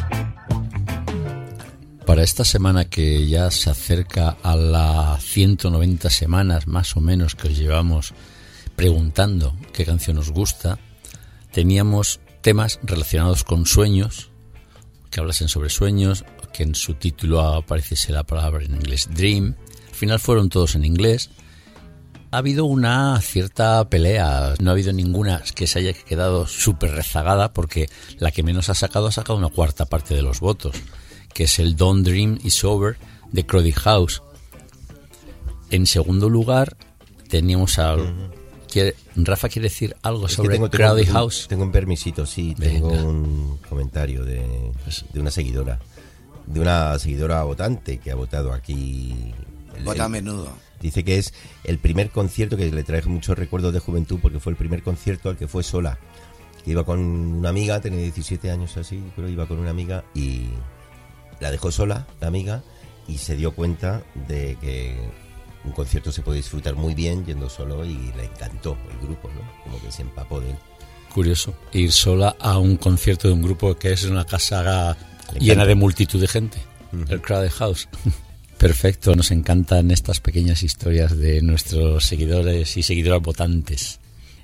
Para esta semana que ya se acerca a las ciento noventa semanas más o menos que os llevamos preguntando qué canción os gusta, teníamos temas relacionados con sueños, que hablasen sobre sueños, que en su título apareciese la palabra en inglés dream. Al final fueron todos en inglés. Ha habido una cierta pelea, no ha habido ninguna que se haya quedado súper rezagada, porque la que menos ha sacado ha sacado una cuarta parte de los votos, que es el Don't Dream It's Over de Crowded House. En segundo lugar, teníamos a... ¿Quiere, Rafa quiere decir algo Es que sobre tengo, tengo Crowded un- House? Tengo un permisito, sí. Venga. Tengo un comentario de, de una seguidora. De una seguidora votante que ha votado aquí. el- Vota a el- menudo. Dice que es el primer concierto que le trae muchos recuerdos de juventud porque fue el primer concierto al que fue sola. Que iba con una amiga, tenía diecisiete años así, pero iba con una amiga y la dejó sola, la amiga, y se dio cuenta de que un concierto se puede disfrutar muy bien yendo solo y le encantó el grupo, ¿no? Como que se empapó de él. Curioso, ir sola a un concierto de un grupo que es una casa llena de multitud de gente, el Crowded House. Perfecto, nos encantan estas pequeñas historias de nuestros seguidores y seguidoras votantes.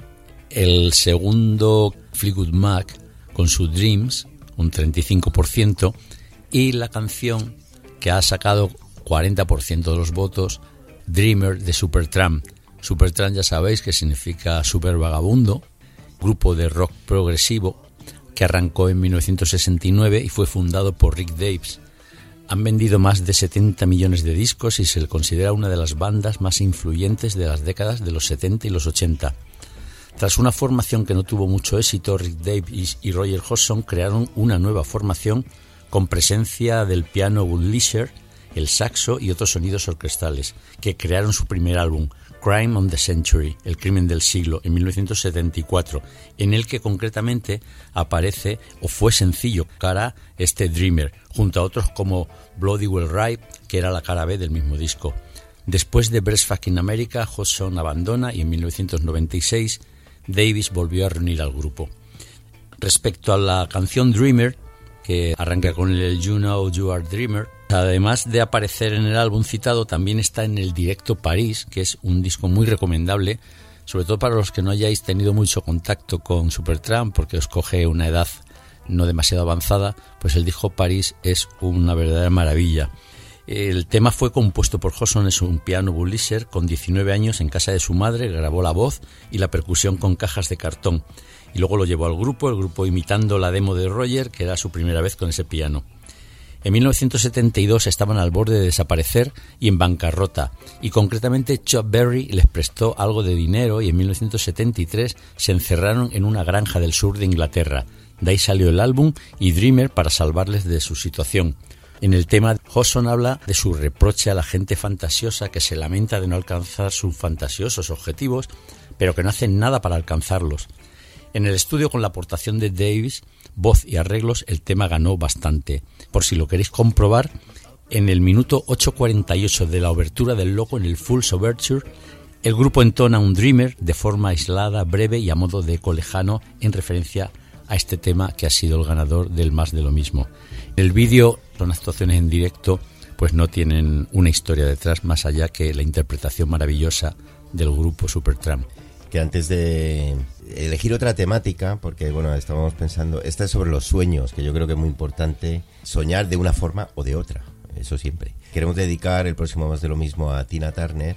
El segundo, Fleetwood Mac, con su Dreams, un treinta y cinco por ciento, y la canción que ha sacado cuarenta por ciento de los votos, Dreamer, de Supertramp. Supertramp ya sabéis que significa super vagabundo, grupo de rock progresivo que arrancó en mil novecientos sesenta y nueve y fue fundado por Rick Davies. Han vendido más de setenta millones de discos y se le considera una de las bandas más influyentes de las décadas de los setenta y los ochenta. Tras una formación que no tuvo mucho éxito, Rick Davies y Roger Hodgson crearon una nueva formación con presencia del piano Woodlisher, el saxo y otros sonidos orquestales, que crearon su primer álbum, Crime on the Century, El crimen del siglo, en mil novecientos setenta y cuatro, en el que concretamente aparece o fue sencillo cara este Dreamer, junto a otros como Bloody Well Right, que era la cara B del mismo disco. Después de Breastfuck in America, Hodgson abandona y en mil novecientos noventa y seis Davies volvió a reunir al grupo. Respecto a la canción Dreamer, que arranca con el You Know You Are Dreamer, además de aparecer en el álbum citado, también está en el Directo París, que es un disco muy recomendable, sobre todo para los que no hayáis tenido mucho contacto con Supertramp, porque os coge una edad no demasiado avanzada, pues el disco París es una verdadera maravilla. El tema fue compuesto por Hodgson, es un piano Woodlisher, con diecinueve años en casa de su madre, grabó la voz y la percusión con cajas de cartón, y luego lo llevó al grupo, el grupo imitando la demo de Roger, que era su primera vez con ese piano. En mil novecientos setenta y dos estaban al borde de desaparecer y en bancarrota, y concretamente Chuck Berry les prestó algo de dinero y en mil novecientos setenta y tres se encerraron en una granja del sur de Inglaterra. De ahí salió el álbum y Dreamer para salvarles de su situación. En el tema, Hodgson habla de su reproche a la gente fantasiosa que se lamenta de no alcanzar sus fantasiosos objetivos, pero que no hacen nada para alcanzarlos. En el estudio, con la aportación de Davies, voz y arreglos, el tema ganó bastante. Por si lo queréis comprobar, en el minuto ocho cuarenta y ocho de la obertura del loco, en el Fool's Overture, el grupo entona un Dreamer de forma aislada, breve y a modo de eco lejano, en referencia a este tema que ha sido el ganador del Más de lo Mismo. El vídeo, son actuaciones en directo, pues no tienen una historia detrás más allá que la interpretación maravillosa del grupo Supertramp. Que antes de elegir otra temática, porque bueno, estábamos pensando, esta es sobre los sueños, que yo creo que es muy importante soñar de una forma o de otra, eso siempre. Queremos dedicar el próximo Más de lo Mismo a Tina Turner,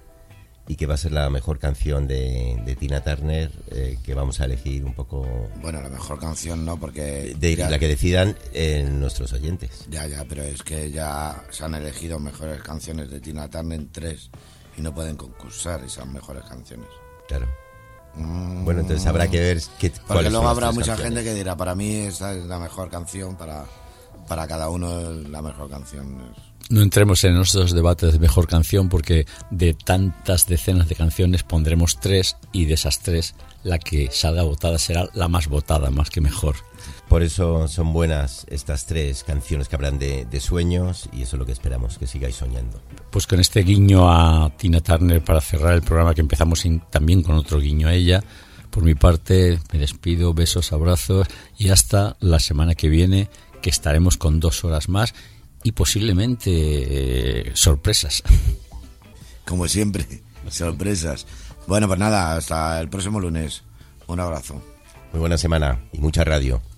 y que va a ser la mejor canción de, de Tina Turner, eh, que vamos a elegir un poco... Bueno, la mejor canción no, porque... De, ya, la que decidan eh, nuestros oyentes. Ya, ya, pero es que ya se han elegido mejores canciones de Tina Turner en tres y no pueden concursar esas mejores canciones. Claro. Mm. Bueno, entonces habrá que ver qué, porque luego habrá son mucha canciones. gente que dirá, para mí esta es la mejor canción, para, para cada uno la mejor canción es... No entremos en esos debates de mejor canción, porque de tantas decenas de canciones pondremos tres, y de esas tres la que salga votada será la más votada, más que mejor. Por eso son buenas estas tres canciones que hablan de, de sueños, y eso es lo que esperamos, que sigáis soñando. Pues con este guiño a Tina Turner para cerrar el programa, que empezamos sin, también con otro guiño a ella, por mi parte me despido, besos, abrazos, y hasta la semana que viene, que estaremos con dos horas más y posiblemente eh, sorpresas. Como siempre, sorpresas. Bueno, pues nada, hasta el próximo lunes. Un abrazo. Muy buena semana y mucha radio.